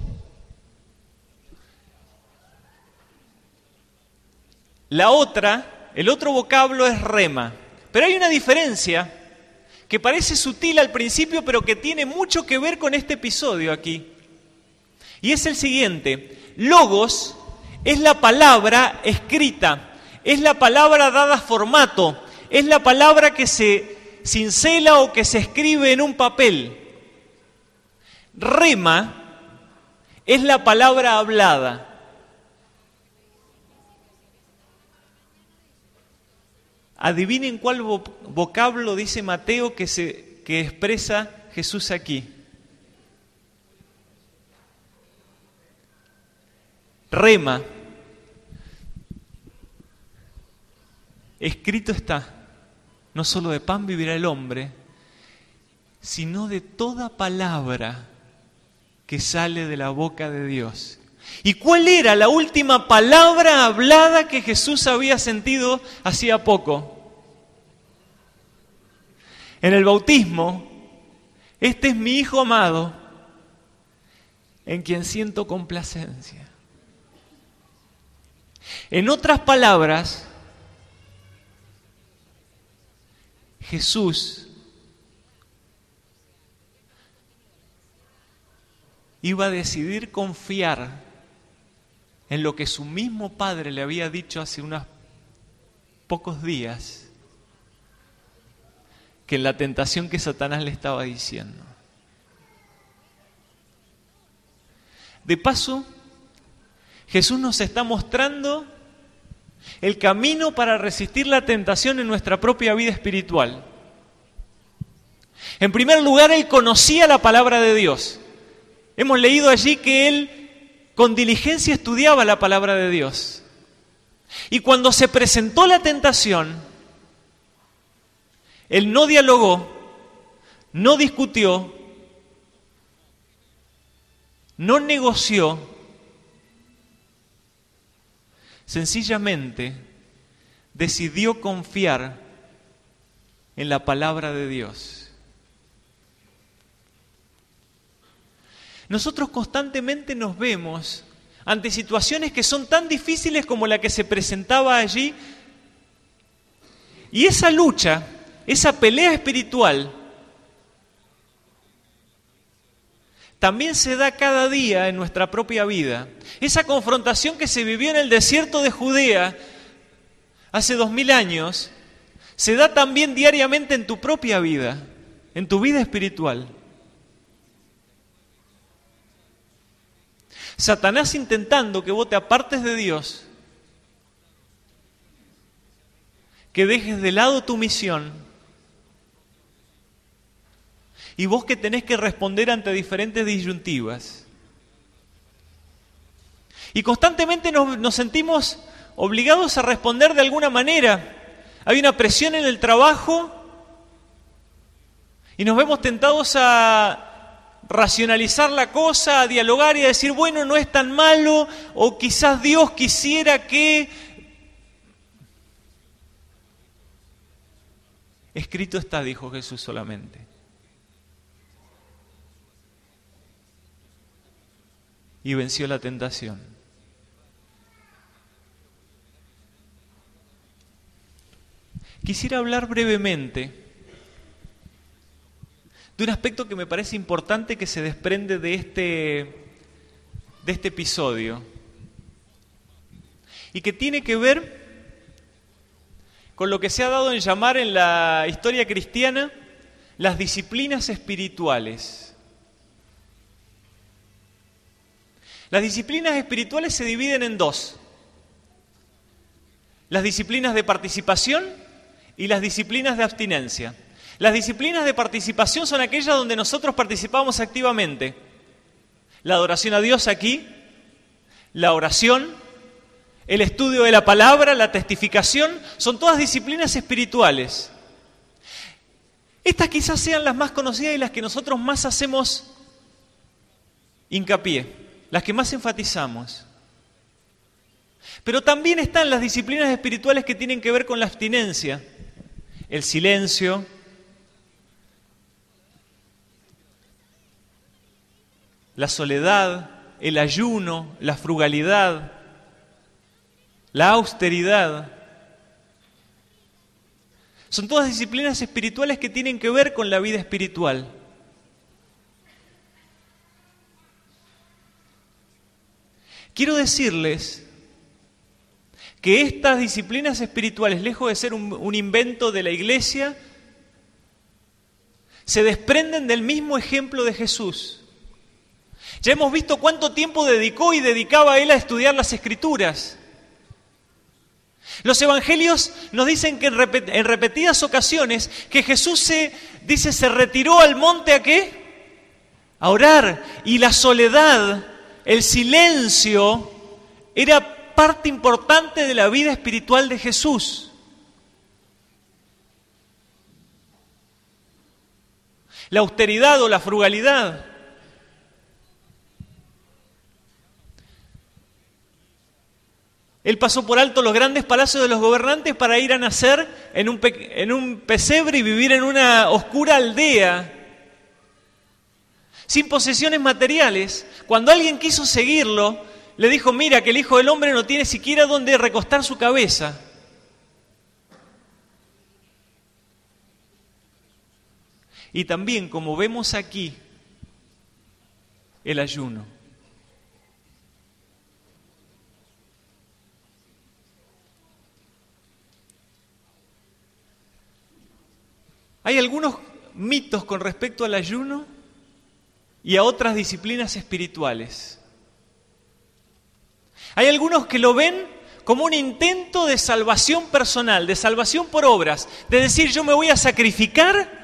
La otra, el otro vocablo es rema. Pero hay una diferencia que parece sutil al principio, pero que tiene mucho que ver con este episodio aquí. Y es el siguiente. Logos es la palabra escrita, es la palabra dada formato, es la palabra que se cincela o que se escribe en un papel. Rema es la palabra hablada. Adivinen cuál vocablo dice Mateo que, se, que expresa Jesús aquí. Rema. Escrito está, no solo de pan vivirá el hombre, sino de toda palabra que sale de la boca de Dios. ¿Y cuál era la última palabra hablada que Jesús había sentido hacía poco? En el bautismo, este es mi Hijo amado, en quien siento complacencia. En otras palabras, Jesús iba a decidir confiar en lo que su mismo Padre le había dicho hace unos pocos días, que en la tentación que Satanás le estaba diciendo. De paso, Jesús nos está mostrando el camino para resistir la tentación en nuestra propia vida espiritual. En primer lugar, Él conocía la palabra de Dios. Hemos leído allí que Él con diligencia estudiaba la palabra de Dios. Y cuando se presentó la tentación, Él no dialogó, no discutió, no negoció, sencillamente decidió confiar en la palabra de Dios. nosotros constantemente nos vemos ante situaciones que son tan difíciles como la que se presentaba allí. Y esa lucha, esa pelea espiritual, también se da cada día en nuestra propia vida. Esa confrontación que se vivió en el desierto de Judea hace dos mil años, se da también diariamente en tu propia vida, en tu vida espiritual. Satanás intentando que vos te apartes de Dios, que dejes de lado tu misión, y vos que tenés que responder ante diferentes disyuntivas. Y constantemente nos, nos sentimos obligados a responder de alguna manera. Hay una presión en el trabajo y nos vemos tentados a racionalizar la cosa, a dialogar y a decir, bueno, no es tan malo, o quizás Dios quisiera que... Escrito está, dijo Jesús solamente. Y venció la tentación. Quisiera hablar brevemente de un aspecto que me parece importante que se desprende de este, de este episodio y que tiene que ver con lo que se ha dado en llamar en la historia cristiana las disciplinas espirituales. Las disciplinas espirituales se dividen en dos: las disciplinas de participación y las disciplinas de abstinencia. Las disciplinas de participación son aquellas donde nosotros participamos activamente. La adoración a Dios aquí, la oración, el estudio de la palabra, la testificación, son todas disciplinas espirituales. Estas quizás sean las más conocidas y las que nosotros más hacemos hincapié, las que más enfatizamos. Pero también están las disciplinas espirituales que tienen que ver con la abstinencia, el silencio, la soledad, el ayuno, la frugalidad, la austeridad. Son todas disciplinas espirituales que tienen que ver con la vida espiritual. Quiero decirles que estas disciplinas espirituales, lejos de ser un, un invento de la Iglesia, se desprenden del mismo ejemplo de Jesús. Ya hemos visto cuánto tiempo dedicó y dedicaba él a estudiar las Escrituras. Los evangelios nos dicen que en, repet- en repetidas ocasiones que Jesús se, dice, se retiró al monte ¿a qué? A orar. Y la soledad, el silencio, era parte importante de la vida espiritual de Jesús. La austeridad o la frugalidad. Él pasó por alto los grandes palacios de los gobernantes para ir a nacer en un, pe- en un pesebre y vivir en una oscura aldea, sin posesiones materiales. Cuando alguien quiso seguirlo, le dijo, mira que el Hijo del Hombre no tiene siquiera dónde recostar su cabeza. Y también, como vemos aquí, el ayuno. Hay algunos mitos con respecto al ayuno y a otras disciplinas espirituales. Hay algunos que lo ven como un intento de salvación personal, de salvación por obras, de decir yo me voy a sacrificar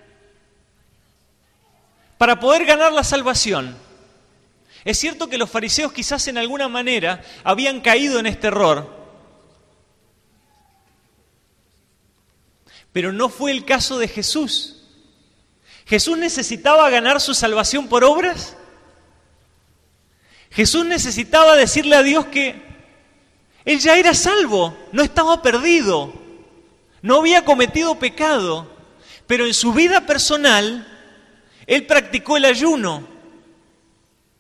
para poder ganar la salvación. Es cierto que los fariseos quizás en alguna manera habían caído en este error, pero no fue el caso de Jesús. ¿Jesús necesitaba ganar su salvación por obras? Jesús necesitaba decirle a Dios que Él ya era salvo, no estaba perdido, no había cometido pecado, pero en su vida personal Él practicó el ayuno.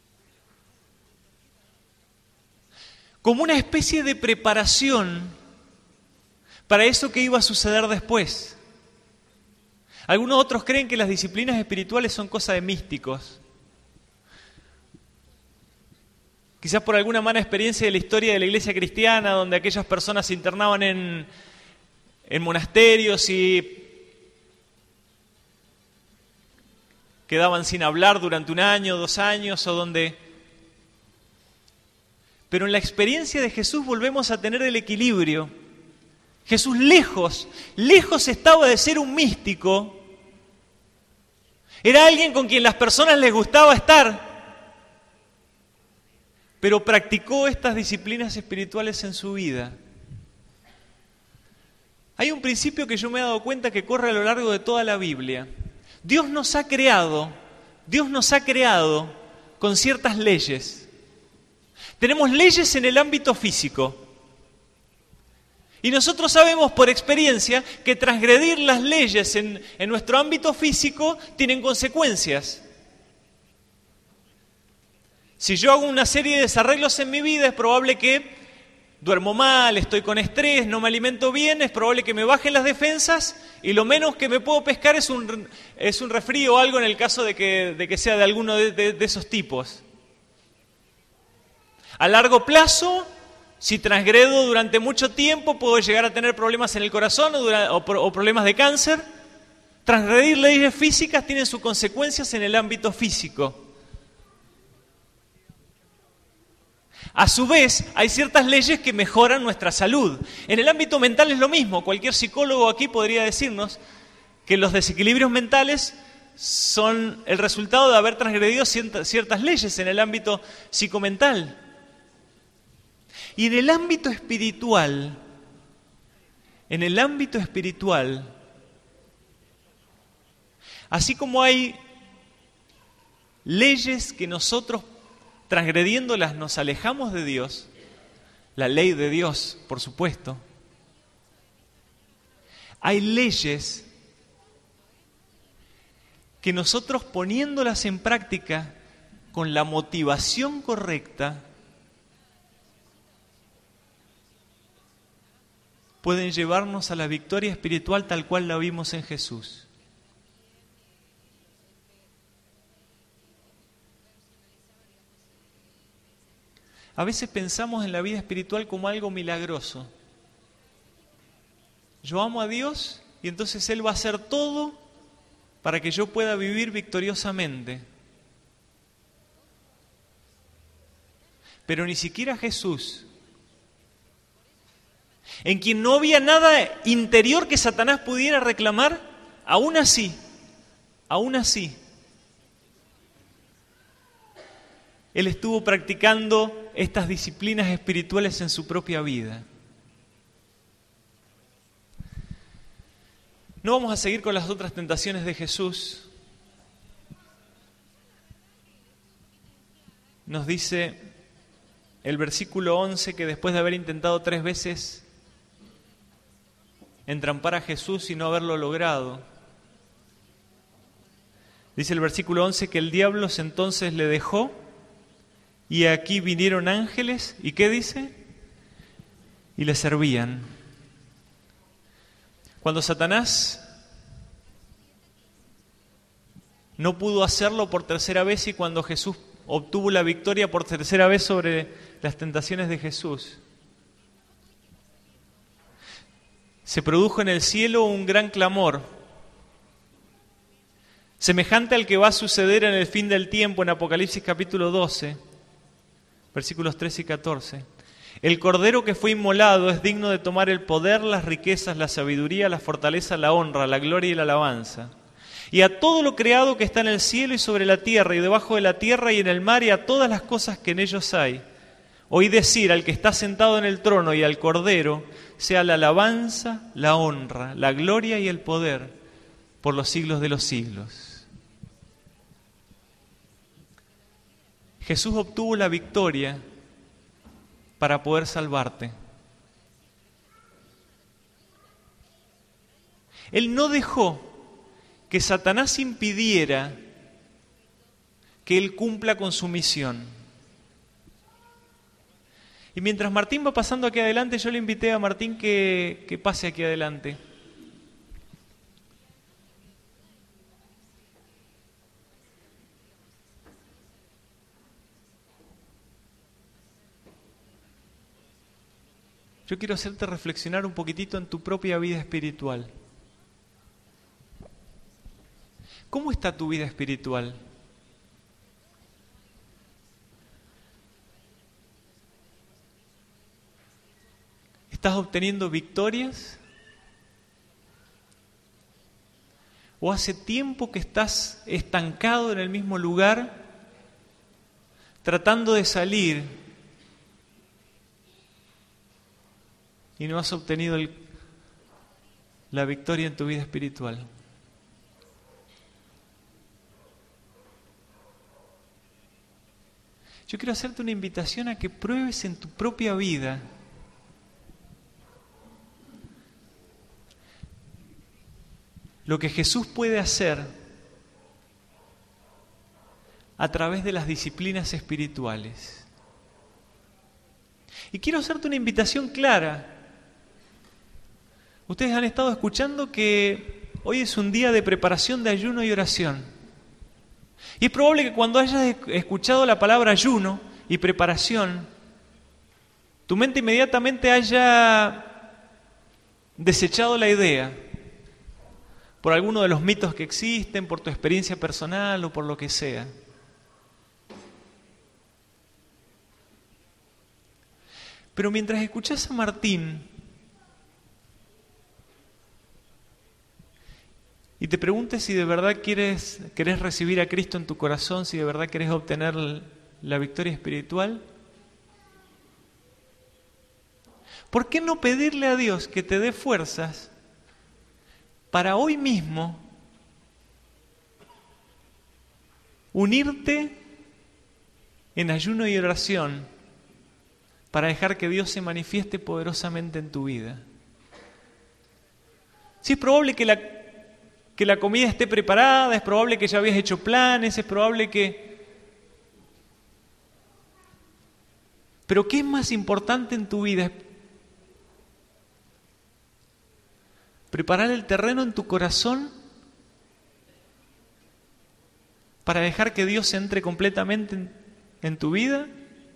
como una especie de preparación para eso que iba a suceder después. Algunos otros creen que las disciplinas espirituales son cosa de místicos. Quizás por alguna mala experiencia de la historia de la iglesia cristiana, donde aquellas personas se internaban en, en monasterios y quedaban sin hablar durante un año, dos años, o donde... Pero en la experiencia de Jesús volvemos a tener el equilibrio. Jesús lejos, lejos estaba de ser un místico. Era alguien con quien las personas les gustaba estar, pero practicó estas disciplinas espirituales en su vida. Hay un principio que yo me he dado cuenta que corre a lo largo de toda la Biblia. Dios nos ha creado, Dios nos ha creado con ciertas leyes. Tenemos leyes en el ámbito físico. Y nosotros sabemos por experiencia que transgredir las leyes en, en nuestro ámbito físico tienen consecuencias. Si yo hago una serie de desarreglos en mi vida, es probable que duermo mal, estoy con estrés, no me alimento bien, es probable que me bajen las defensas y lo menos que me puedo pescar es un, es un resfrío o algo en el caso de que, de que sea de alguno de, de, de esos tipos. A largo plazo, si transgredo durante mucho tiempo, puedo llegar a tener problemas en el corazón o, dura, o, o problemas de cáncer. Transgredir leyes físicas tiene sus consecuencias en el ámbito físico. A su vez, hay ciertas leyes que mejoran nuestra salud. En el ámbito mental es lo mismo. Cualquier psicólogo aquí podría decirnos que los desequilibrios mentales son el resultado de haber transgredido ciertas leyes en el ámbito psicomental. Y en el ámbito espiritual, en el ámbito espiritual, así como hay leyes que nosotros transgrediéndolas nos alejamos de Dios, la ley de Dios, por supuesto, hay leyes que nosotros poniéndolas en práctica con la motivación correcta, pueden llevarnos a la victoria espiritual tal cual la vimos en Jesús. A veces pensamos en la vida espiritual como algo milagroso. Yo amo a Dios y entonces Él va a hacer todo para que yo pueda vivir victoriosamente. Pero ni siquiera Jesús, en quien no había nada interior que Satanás pudiera reclamar, aún así, aún así, Él estuvo practicando estas disciplinas espirituales en su propia vida. No vamos a seguir con las otras tentaciones de Jesús. Nos dice el versículo once que después de haber intentado tres veces entrampar a Jesús y no haberlo logrado, dice el versículo once que el diablo entonces le dejó y aquí vinieron ángeles, ¿y qué dice? Y le servían. Cuando Satanás no pudo hacerlo por tercera vez y cuando Jesús obtuvo la victoria por tercera vez sobre las tentaciones de Jesús, se produjo en el cielo un gran clamor, semejante al que va a suceder en el fin del tiempo en Apocalipsis capítulo doce, versículos trece y catorce. El cordero que fue inmolado es digno de tomar el poder, las riquezas, la sabiduría, la fortaleza, la honra, la gloria y la alabanza. Y a todo lo creado que está en el cielo y sobre la tierra y debajo de la tierra y en el mar y a todas las cosas que en ellos hay, oí decir al que está sentado en el trono y al cordero, sea la alabanza, la honra, la gloria y el poder por los siglos de los siglos. Jesús obtuvo la victoria para poder salvarte. Él no dejó que Satanás impidiera que Él cumpla con su misión. Y mientras Martín va pasando aquí adelante, yo le invité a Martín que, que pase aquí adelante. Yo quiero hacerte reflexionar un poquitito en tu propia vida espiritual. ¿Cómo está tu vida espiritual? ¿Estás obteniendo victorias? ¿O hace tiempo que estás estancado en el mismo lugar, tratando de salir y no has obtenido el, la victoria en tu vida espiritual? Yo quiero hacerte una invitación a que pruebes en tu propia vida lo que Jesús puede hacer a través de las disciplinas espirituales. Y quiero hacerte una invitación clara. Ustedes han estado escuchando que hoy es un día de preparación de ayuno y oración. Y es probable que cuando hayas escuchado la palabra ayuno y preparación, tu mente inmediatamente haya desechado la idea por alguno de los mitos que existen, por tu experiencia personal o por lo que sea. Pero mientras escuchás a Martín y te preguntes si de verdad quieres, querés recibir a Cristo en tu corazón, si de verdad querés obtener la victoria espiritual, ¿por qué no pedirle a Dios que te dé fuerzas para hoy mismo unirte en ayuno y oración para dejar que Dios se manifieste poderosamente en tu vida? Sí, es probable que la, que la comida esté preparada, es probable que ya habías hecho planes, es probable que... Pero ¿qué es más importante en tu vida? Preparar el terreno en tu corazón para dejar que Dios entre completamente en, en tu vida,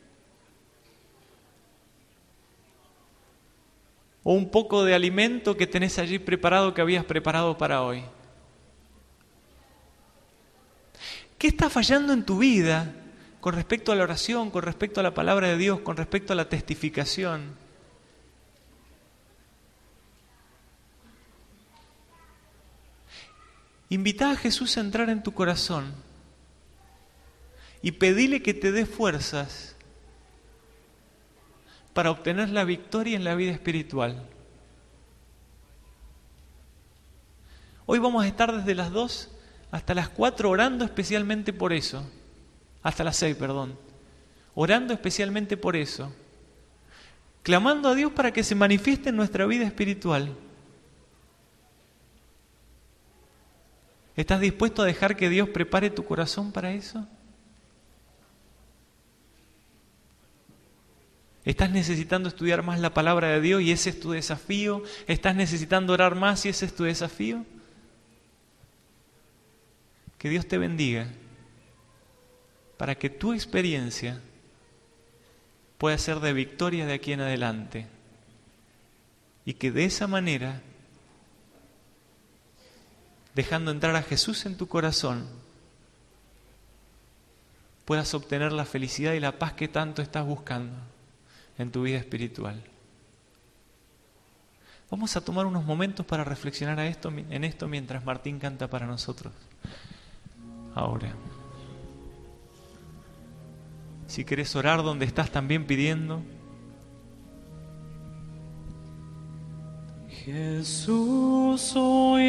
o un poco de alimento que tenés allí preparado, que habías preparado para hoy. ¿Qué está fallando en tu vida con respecto a la oración, con respecto a la palabra de Dios, con respecto a la testificación? Invita a Jesús a entrar en tu corazón y pedile que te dé fuerzas para obtener la victoria en la vida espiritual. Hoy vamos a estar desde las dos hasta las cuatro orando especialmente por eso. Hasta las seis, perdón. Orando especialmente por eso. Clamando a Dios para que se manifieste en nuestra vida espiritual. ¿Estás dispuesto a dejar que Dios prepare tu corazón para eso? ¿Estás necesitando estudiar más la palabra de Dios y ese es tu desafío? ¿Estás necesitando orar más y ese es tu desafío? Que Dios te bendiga para que tu experiencia pueda ser de victoria de aquí en adelante y que de esa manera, dejando entrar a Jesús en tu corazón, puedas obtener la felicidad y la paz que tanto estás buscando en tu vida espiritual. Vamos a tomar unos momentos para reflexionar a esto, en esto mientras Martín canta para nosotros. Ahora, si querés orar donde estás también pidiendo. Jesús hoy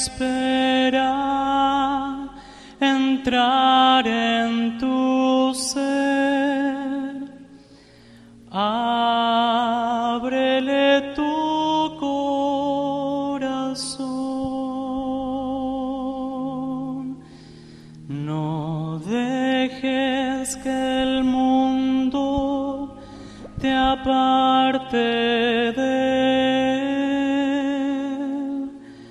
espera entrar en tu ser. Ábrele tu corazón. No dejes que el mundo te aparte de él,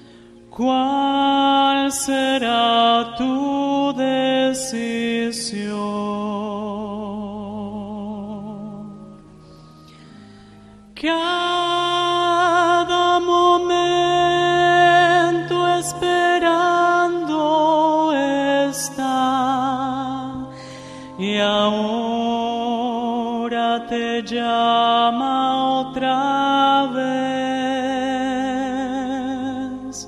¿cuál será tu decisión? Cada momento esperando está, y ahora te llama otra vez.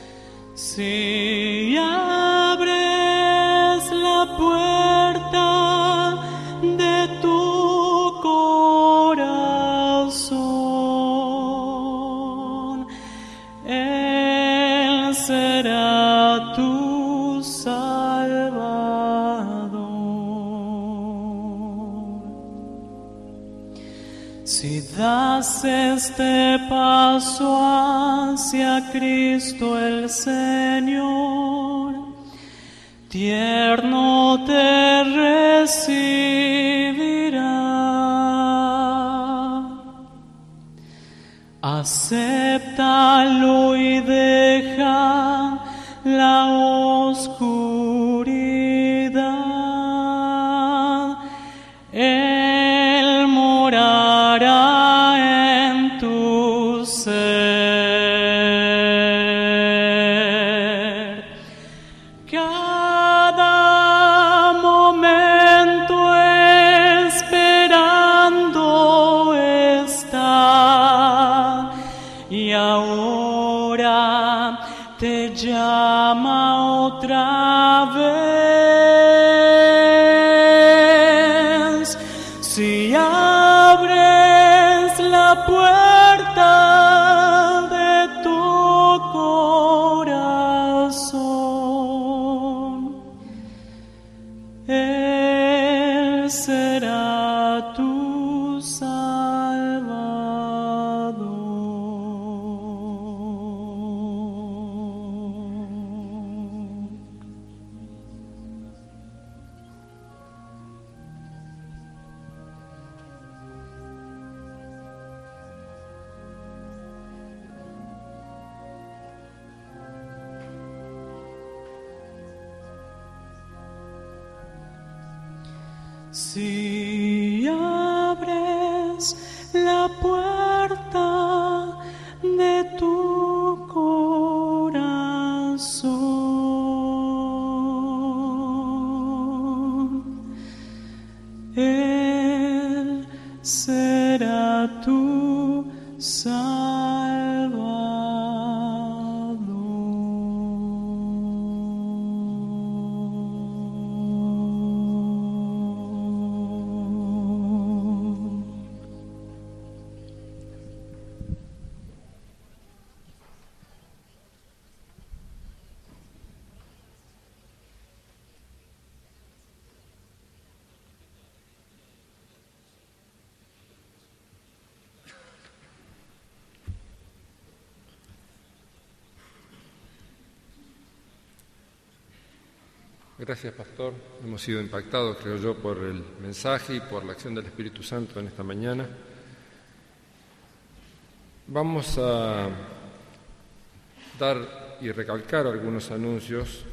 Si abres la puerta de tu corazón, Él será tu Salvador. Si das este paso hacia Cristo el Señor, tierno te recibirá. Acéptalo y deja la oscuridad. Él morará en tu ser. Cada momento esperando está, y ahora te llama otra vez. Si abres la puerta de tu corazón, Él será tu Salvador. Si abres la puerta de tu corazón, Él será tu Salvador. Gracias, Pastor. Hemos sido impactados, creo yo, por el mensaje y por la acción del Espíritu Santo en esta mañana. Vamos a dar y recalcar algunos anuncios